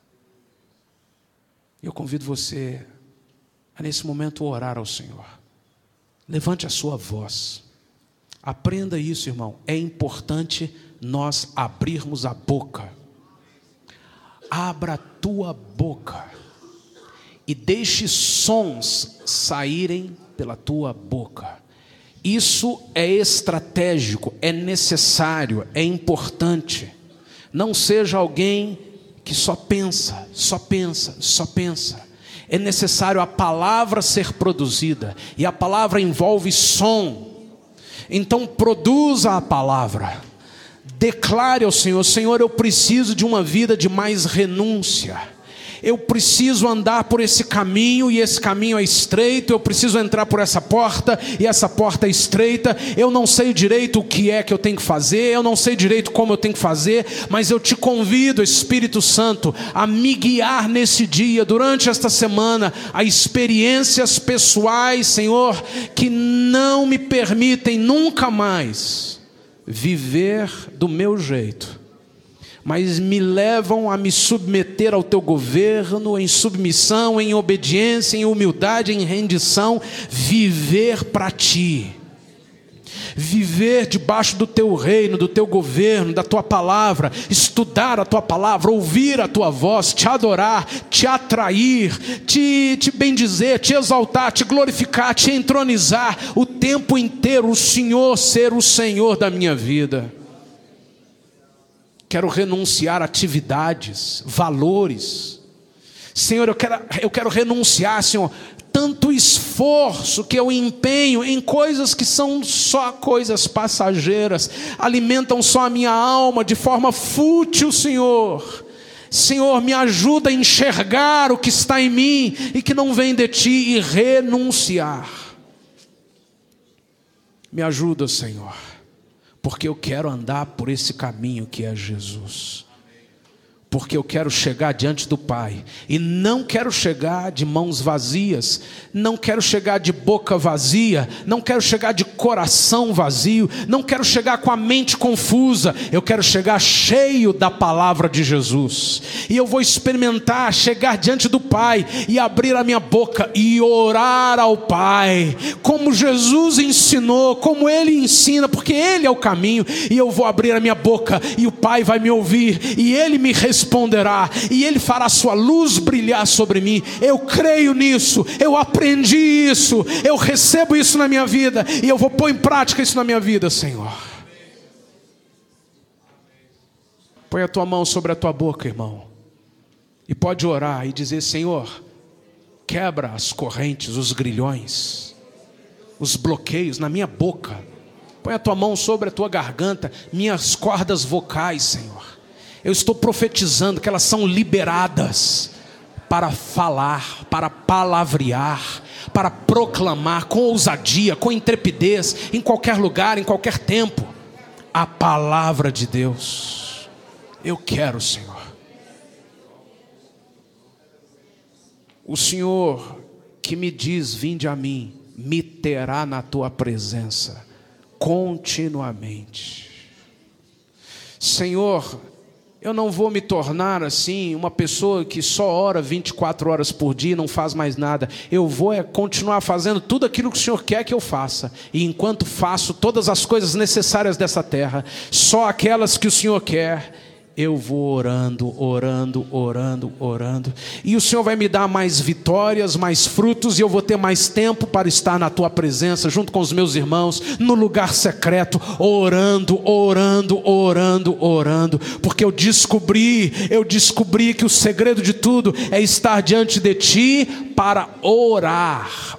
Eu convido você a nesse momento orar ao Senhor. Levante a sua voz. Aprenda isso, irmão. É importante nós abrirmos a boca. Abra a tua boca e deixe sons saírem pela tua boca. Isso é estratégico, é necessário, é importante. Não seja alguém que só pensa. É necessário a palavra ser produzida, e a palavra envolve som. Então produza a palavra. Declare ao Senhor: Senhor, eu preciso de uma vida de mais renúncia. Eu preciso andar por esse caminho, e esse caminho é estreito. Eu preciso entrar por essa porta, e essa porta é estreita. Eu não sei direito o que é que eu tenho que fazer, eu não sei direito como eu tenho que fazer, mas eu te convido, Espírito Santo, a me guiar nesse dia, durante esta semana, a experiências pessoais, Senhor, que não me permitem nunca mais viver do meu jeito, mas me levam a me submeter ao Teu governo, em submissão, em obediência, em humildade, em rendição, viver para Ti, viver debaixo do Teu reino, do Teu governo, da Tua palavra, estudar a Tua palavra, ouvir a Tua voz, Te adorar, Te atrair, Te bendizer, Te exaltar, Te glorificar, Te entronizar o tempo inteiro, o Senhor ser o Senhor da minha vida. Quero renunciar a atividades, valores. Senhor, eu quero renunciar, Senhor, tanto esforço que eu empenho em coisas que são só coisas passageiras, alimentam só a minha alma de forma fútil, Senhor. Senhor, me ajuda a enxergar o que está em mim e que não vem de Ti, e renunciar. Me ajuda, Senhor, porque eu quero andar por esse caminho que é Jesus. Porque eu quero chegar diante do Pai, e não quero chegar de mãos vazias, não quero chegar de boca vazia, não quero chegar de coração vazio, não quero chegar com a mente confusa. Eu quero chegar cheio da palavra de Jesus, e eu vou experimentar chegar diante do Pai e abrir a minha boca e orar ao Pai, como Jesus ensinou, como Ele ensina, porque Ele é o caminho. E eu vou abrir a minha boca, e o Pai vai me ouvir, e Ele me responderá, e Ele fará sua luz brilhar sobre mim. Eu creio nisso, eu aprendi isso, eu recebo isso na minha vida, e eu vou pôr em prática isso na minha vida, Senhor. Põe a tua mão sobre a tua boca, irmão, e pode orar e dizer: Senhor, quebra as correntes, os grilhões, os bloqueios na minha boca. Põe a tua mão sobre a tua garganta, minhas cordas vocais, Senhor. Eu estou profetizando que elas são liberadas para falar, para palavrear, para proclamar com ousadia, com intrepidez, em qualquer lugar, em qualquer tempo, a palavra de Deus. Eu quero, Senhor. O Senhor que me diz: vinde a mim, me terá na tua presença continuamente. Senhor, eu não vou me tornar assim uma pessoa que só ora 24 horas por dia e não faz mais nada. Eu vou continuar fazendo tudo aquilo que o Senhor quer que eu faça. E enquanto faço todas as coisas necessárias dessa terra, só aquelas que o Senhor quer, eu vou orando, e o Senhor vai me dar mais vitórias, mais frutos, e eu vou ter mais tempo para estar na tua presença, junto com os meus irmãos, no lugar secreto, orando, porque eu descobri que o segredo de tudo é estar diante de ti para orar.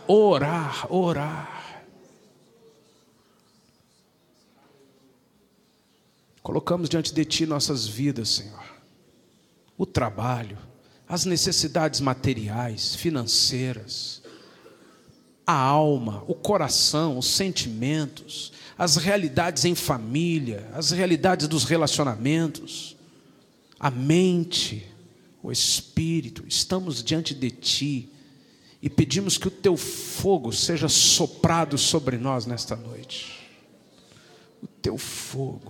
Colocamos diante de ti nossas vidas, Senhor, o trabalho, as necessidades materiais, financeiras, a alma, o coração, os sentimentos, as realidades em família, as realidades dos relacionamentos, a mente, o espírito. Estamos diante de ti e pedimos que o teu fogo seja soprado sobre nós nesta noite. O teu fogo.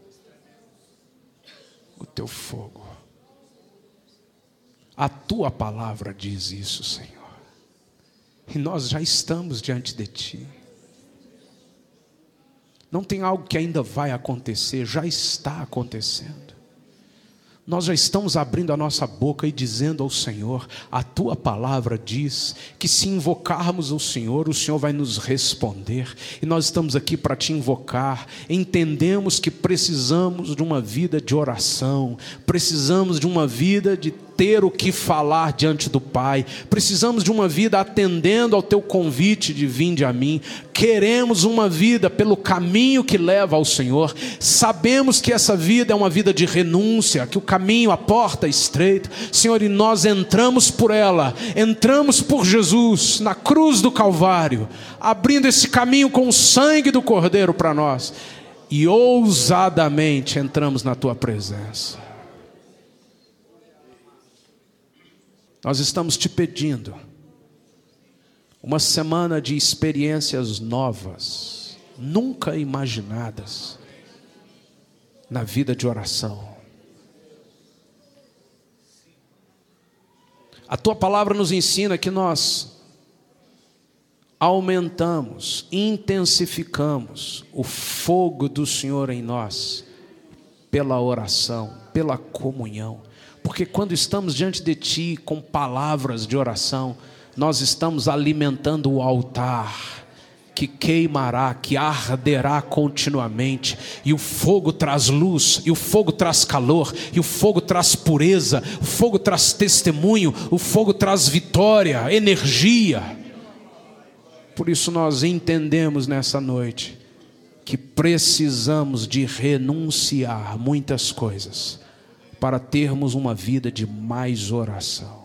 O teu fogo. A tua palavra diz isso, Senhor. E nós já estamos diante de ti. Não tem algo que ainda vai acontecer, já está acontecendo. Nós já estamos abrindo a nossa boca e dizendo ao Senhor, a tua palavra diz que se invocarmos o Senhor vai nos responder. E nós estamos aqui para te invocar. Entendemos que precisamos de uma vida de oração, precisamos de uma vida de ter o que falar diante do Pai, precisamos de uma vida atendendo ao teu convite de vinde a mim. Queremos uma vida pelo caminho que leva ao Senhor. Sabemos que essa vida é uma vida de renúncia, que o caminho, a porta é estreita, Senhor, e nós entramos por ela, entramos por Jesus na cruz do Calvário, abrindo esse caminho com o sangue do Cordeiro para nós, e ousadamente entramos na tua presença. Nós estamos te pedindo uma semana de experiências novas, nunca imaginadas, na vida de oração. A tua palavra nos ensina que nós aumentamos, intensificamos o fogo do Senhor em nós, pela oração, pela comunhão. Porque quando estamos diante de ti com palavras de oração, nós estamos alimentando o altar que queimará, que arderá continuamente, e o fogo traz luz, e o fogo traz calor, e o fogo traz pureza, o fogo traz testemunho, o fogo traz vitória, energia. Por isso nós entendemos nessa noite que precisamos de renunciar muitas coisas para termos uma vida de mais oração.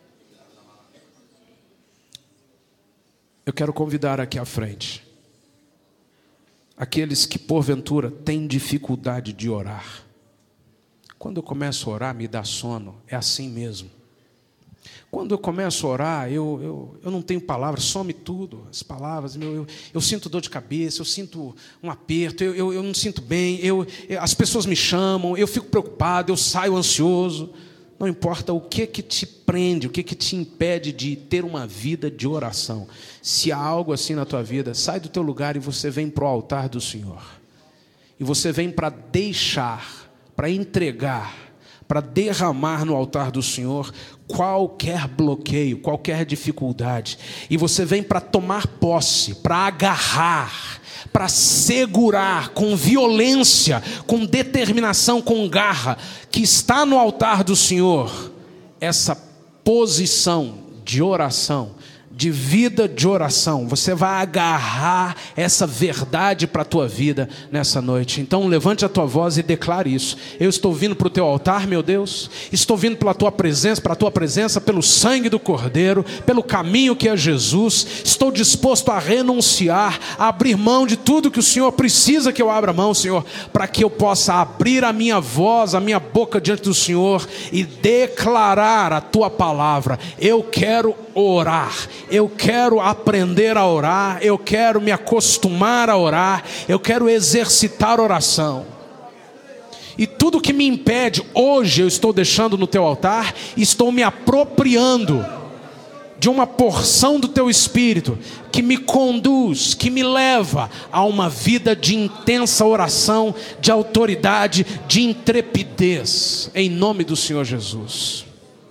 Eu quero convidar aqui à frente aqueles que porventura têm dificuldade de orar. Quando eu começo a orar, me dá sono, é assim mesmo. Quando eu começo a orar, eu não tenho palavras, some tudo, as palavras, eu sinto dor de cabeça, eu sinto um aperto, eu não sinto bem, as pessoas me chamam, eu fico preocupado, eu saio ansioso. Não importa o que te prende, o que te impede de ter uma vida de oração. Se há algo assim na tua vida, sai do teu lugar e você vem para o altar do Senhor. E você vem para deixar, para entregar, para derramar no altar do Senhor qualquer bloqueio, qualquer dificuldade. E você vem para tomar posse, para agarrar, para segurar com violência, com determinação, com garra, que está no altar do Senhor, essa posição de oração, de vida de oração. Você vai agarrar essa verdade para a tua vida nessa noite. Então levante a tua voz e declare isso. Eu estou vindo para o teu altar, meu Deus. Estou vindo pela tua presença, para a tua presença, pelo sangue do Cordeiro, pelo caminho que é Jesus. Estou disposto a renunciar, a abrir mão de tudo que o Senhor precisa que eu abra mão, Senhor, para que eu possa abrir a minha voz, a minha boca diante do Senhor e declarar a tua palavra. Eu quero orar, eu quero aprender a orar, eu quero me acostumar a orar, eu quero exercitar oração. E tudo que me impede, hoje eu estou deixando no teu altar, estou me apropriando de uma porção do teu Espírito, que que me conduz, que me leva a uma vida de intensa oração, de autoridade, de intrepidez, em nome do Senhor Jesus.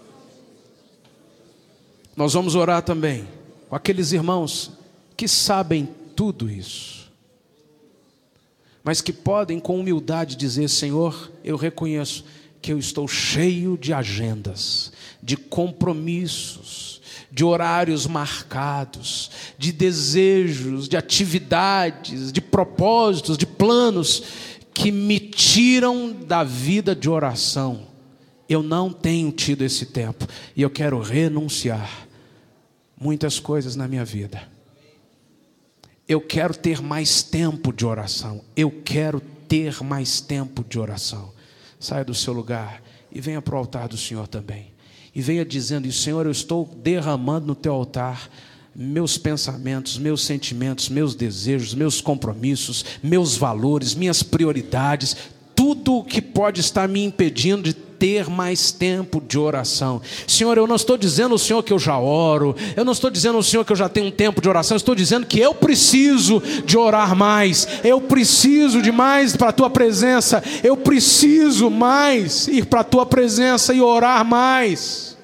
Nós vamos orar também com aqueles irmãos que sabem tudo isso, mas que podem com humildade dizer: Senhor, eu reconheço que eu estou cheio de agendas, de compromissos, de horários marcados, de desejos, de atividades, de propósitos, de planos que me tiram da vida de oração. Eu não tenho tido esse tempo e eu quero renunciar muitas coisas na minha vida. Eu quero ter mais tempo de oração. Eu quero ter mais tempo de oração. Saia do seu lugar e venha para o altar do Senhor também. E venha dizendo isso: Senhor, eu estou derramando no teu altar meus pensamentos, meus sentimentos, meus desejos, meus compromissos, meus valores, minhas prioridades, tudo o que pode estar me impedindo de ter mais tempo de oração. Senhor, eu não estou dizendo ao Senhor que eu já oro, eu não estou dizendo ao Senhor que eu já tenho um tempo de oração, eu estou dizendo que eu preciso de orar mais, eu preciso de mais para a tua presença, eu preciso mais ir para a tua presença e orar mais.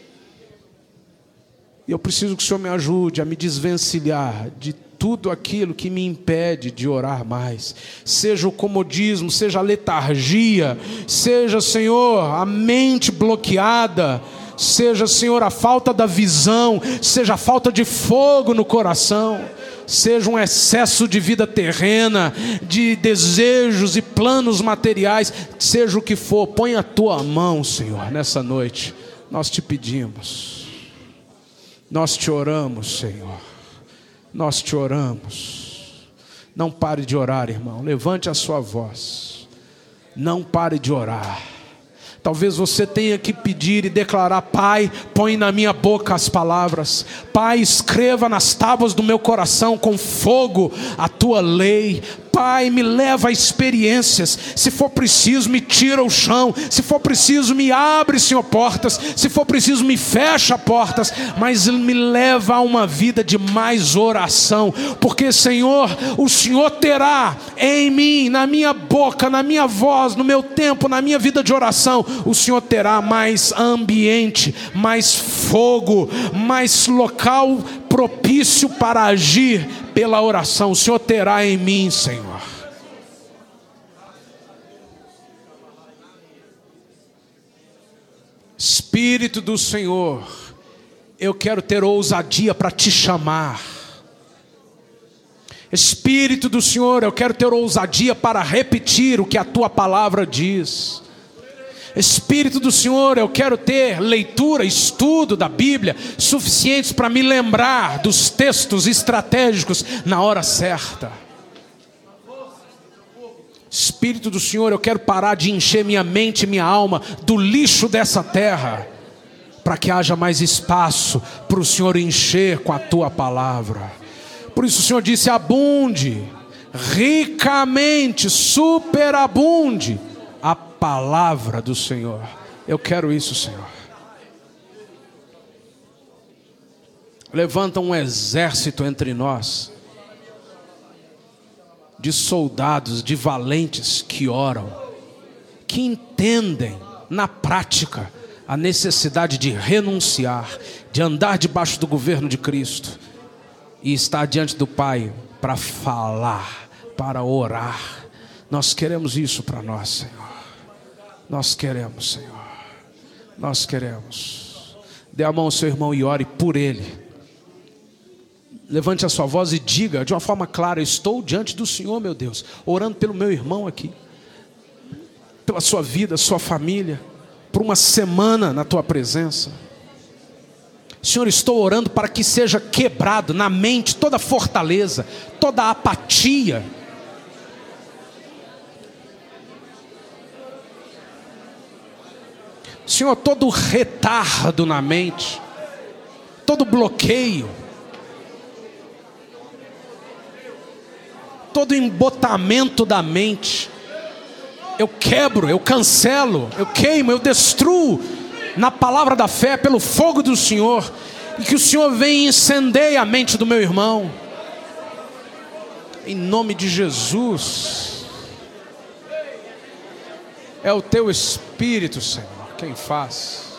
E eu preciso que o Senhor me ajude a me desvencilhar de tudo aquilo que me impede de orar mais, seja o comodismo, seja a letargia, seja, Senhor, a mente bloqueada, seja, Senhor, a falta da visão, seja a falta de fogo no coração, seja um excesso de vida terrena, de desejos e planos materiais, seja o que for, põe a tua mão, Senhor, nessa noite. Nós te pedimos, nós te oramos, Senhor. Nós te oramos. Não pare de orar, irmão. Levante a sua voz. Não pare de orar. Talvez você tenha que pedir e declarar: Pai, põe na minha boca as palavras. Pai, escreva nas tábuas do meu coração com fogo a tua lei. Pai, me leva a experiências. Se for preciso, me tira o chão. Se for preciso, me abre, Senhor, portas. Se for preciso, me fecha portas. Mas me leva a uma vida de mais oração. Porque, Senhor, o Senhor terá em mim, na minha boca, na minha voz, no meu tempo, na minha vida de oração, o Senhor terá mais ambiente, mais fogo, mais local propício para agir pela oração. O Senhor terá em mim, Senhor. Espírito do Senhor, eu quero ter ousadia para te chamar. Espírito do Senhor, eu quero ter ousadia para repetir o que a tua palavra diz. Espírito do Senhor, eu quero ter leitura, estudo da Bíblia suficientes para me lembrar dos textos estratégicos na hora certa. Espírito do Senhor, eu quero parar de encher minha mente e minha alma do lixo dessa terra, para que haja mais espaço para o Senhor encher com a tua palavra. Por isso o Senhor disse: abunde, ricamente, superabunde a palavra do Senhor. Eu quero isso, Senhor. Levanta um exército entre nós, de soldados, de valentes que oram, que entendem na prática a necessidade de renunciar, de andar debaixo do governo de Cristo e estar diante do Pai para falar, para orar. Nós queremos isso para nós, Senhor. Nós queremos, Senhor. Nós queremos. Dê a mão ao seu irmão e ore por ele. Levante a sua voz e diga de uma forma clara: estou diante do Senhor, meu Deus, orando pelo meu irmão aqui, pela sua vida, sua família, por uma semana na tua presença. Senhor, estou orando para que seja quebrado na mente toda fortaleza, toda apatia. Senhor, todo retardo na mente, todo bloqueio, todo embotamento da mente, eu quebro, eu cancelo, eu queimo, eu destruo na palavra da fé, pelo fogo do Senhor. E que o Senhor venha e incendeie a mente do meu irmão. Em nome de Jesus. É o teu Espírito, Senhor, quem faz.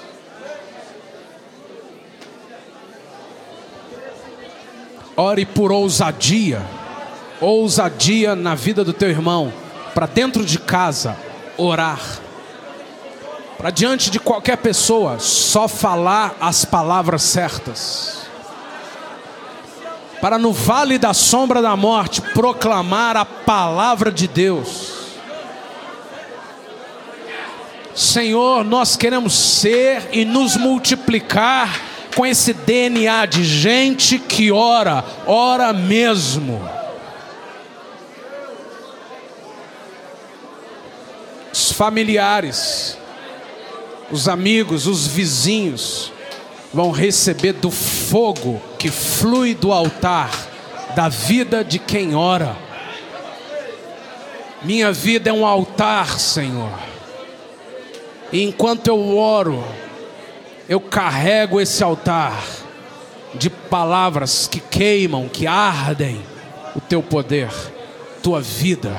Ore por ousadia. Ousadia na vida do teu irmão. Para dentro de casa, orar. Para diante de qualquer pessoa, só falar as palavras certas. Para no vale da sombra da morte, proclamar a palavra de Deus. Senhor, nós queremos ser e nos multiplicar com esse DNA de gente que ora, ora mesmo. Os familiares, os amigos, os vizinhos vão receber do fogo que flui do altar da vida de quem ora. Minha vida é um altar, Senhor. E enquanto eu oro, eu carrego esse altar de palavras que queimam, que ardem o teu poder, tua vida.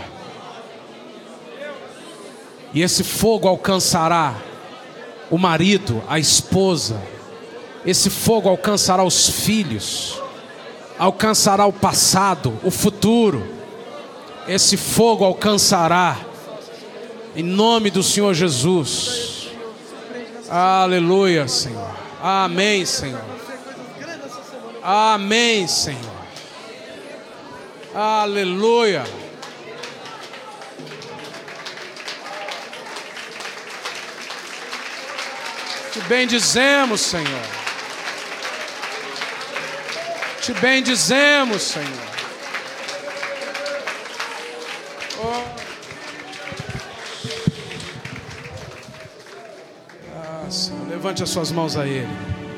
E esse fogo alcançará o marido, a esposa. Esse fogo alcançará os filhos. Alcançará o passado, o futuro. Esse fogo alcançará, em nome do Senhor Jesus. Aleluia, Senhor. Amém, Senhor. Amém, Senhor. Aleluia. Te bendizemos, Senhor. Te bendizemos, Senhor. Senhor, levante as suas mãos a Ele.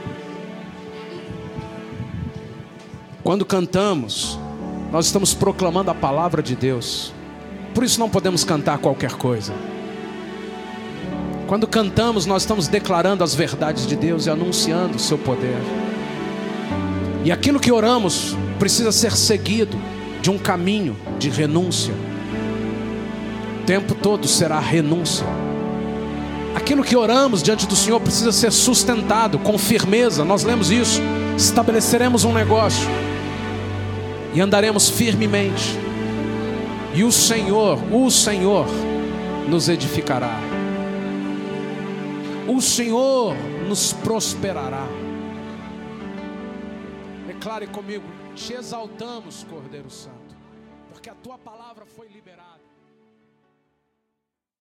Quando cantamos, nós estamos proclamando a palavra de Deus. Por isso não podemos cantar qualquer coisa. Quando cantamos, nós estamos declarando as verdades de Deus e anunciando o seu poder. E aquilo que oramos precisa ser seguido de um caminho de renúncia. O tempo todo será renúncia. Aquilo que oramos diante do Senhor precisa ser sustentado com firmeza. Nós lemos isso. Estabeleceremos um negócio e andaremos firmemente. E o Senhor nos edificará. O Senhor nos prosperará. Declare comigo: te exaltamos, Cordeiro Santo, porque a tua palavra foi liberada.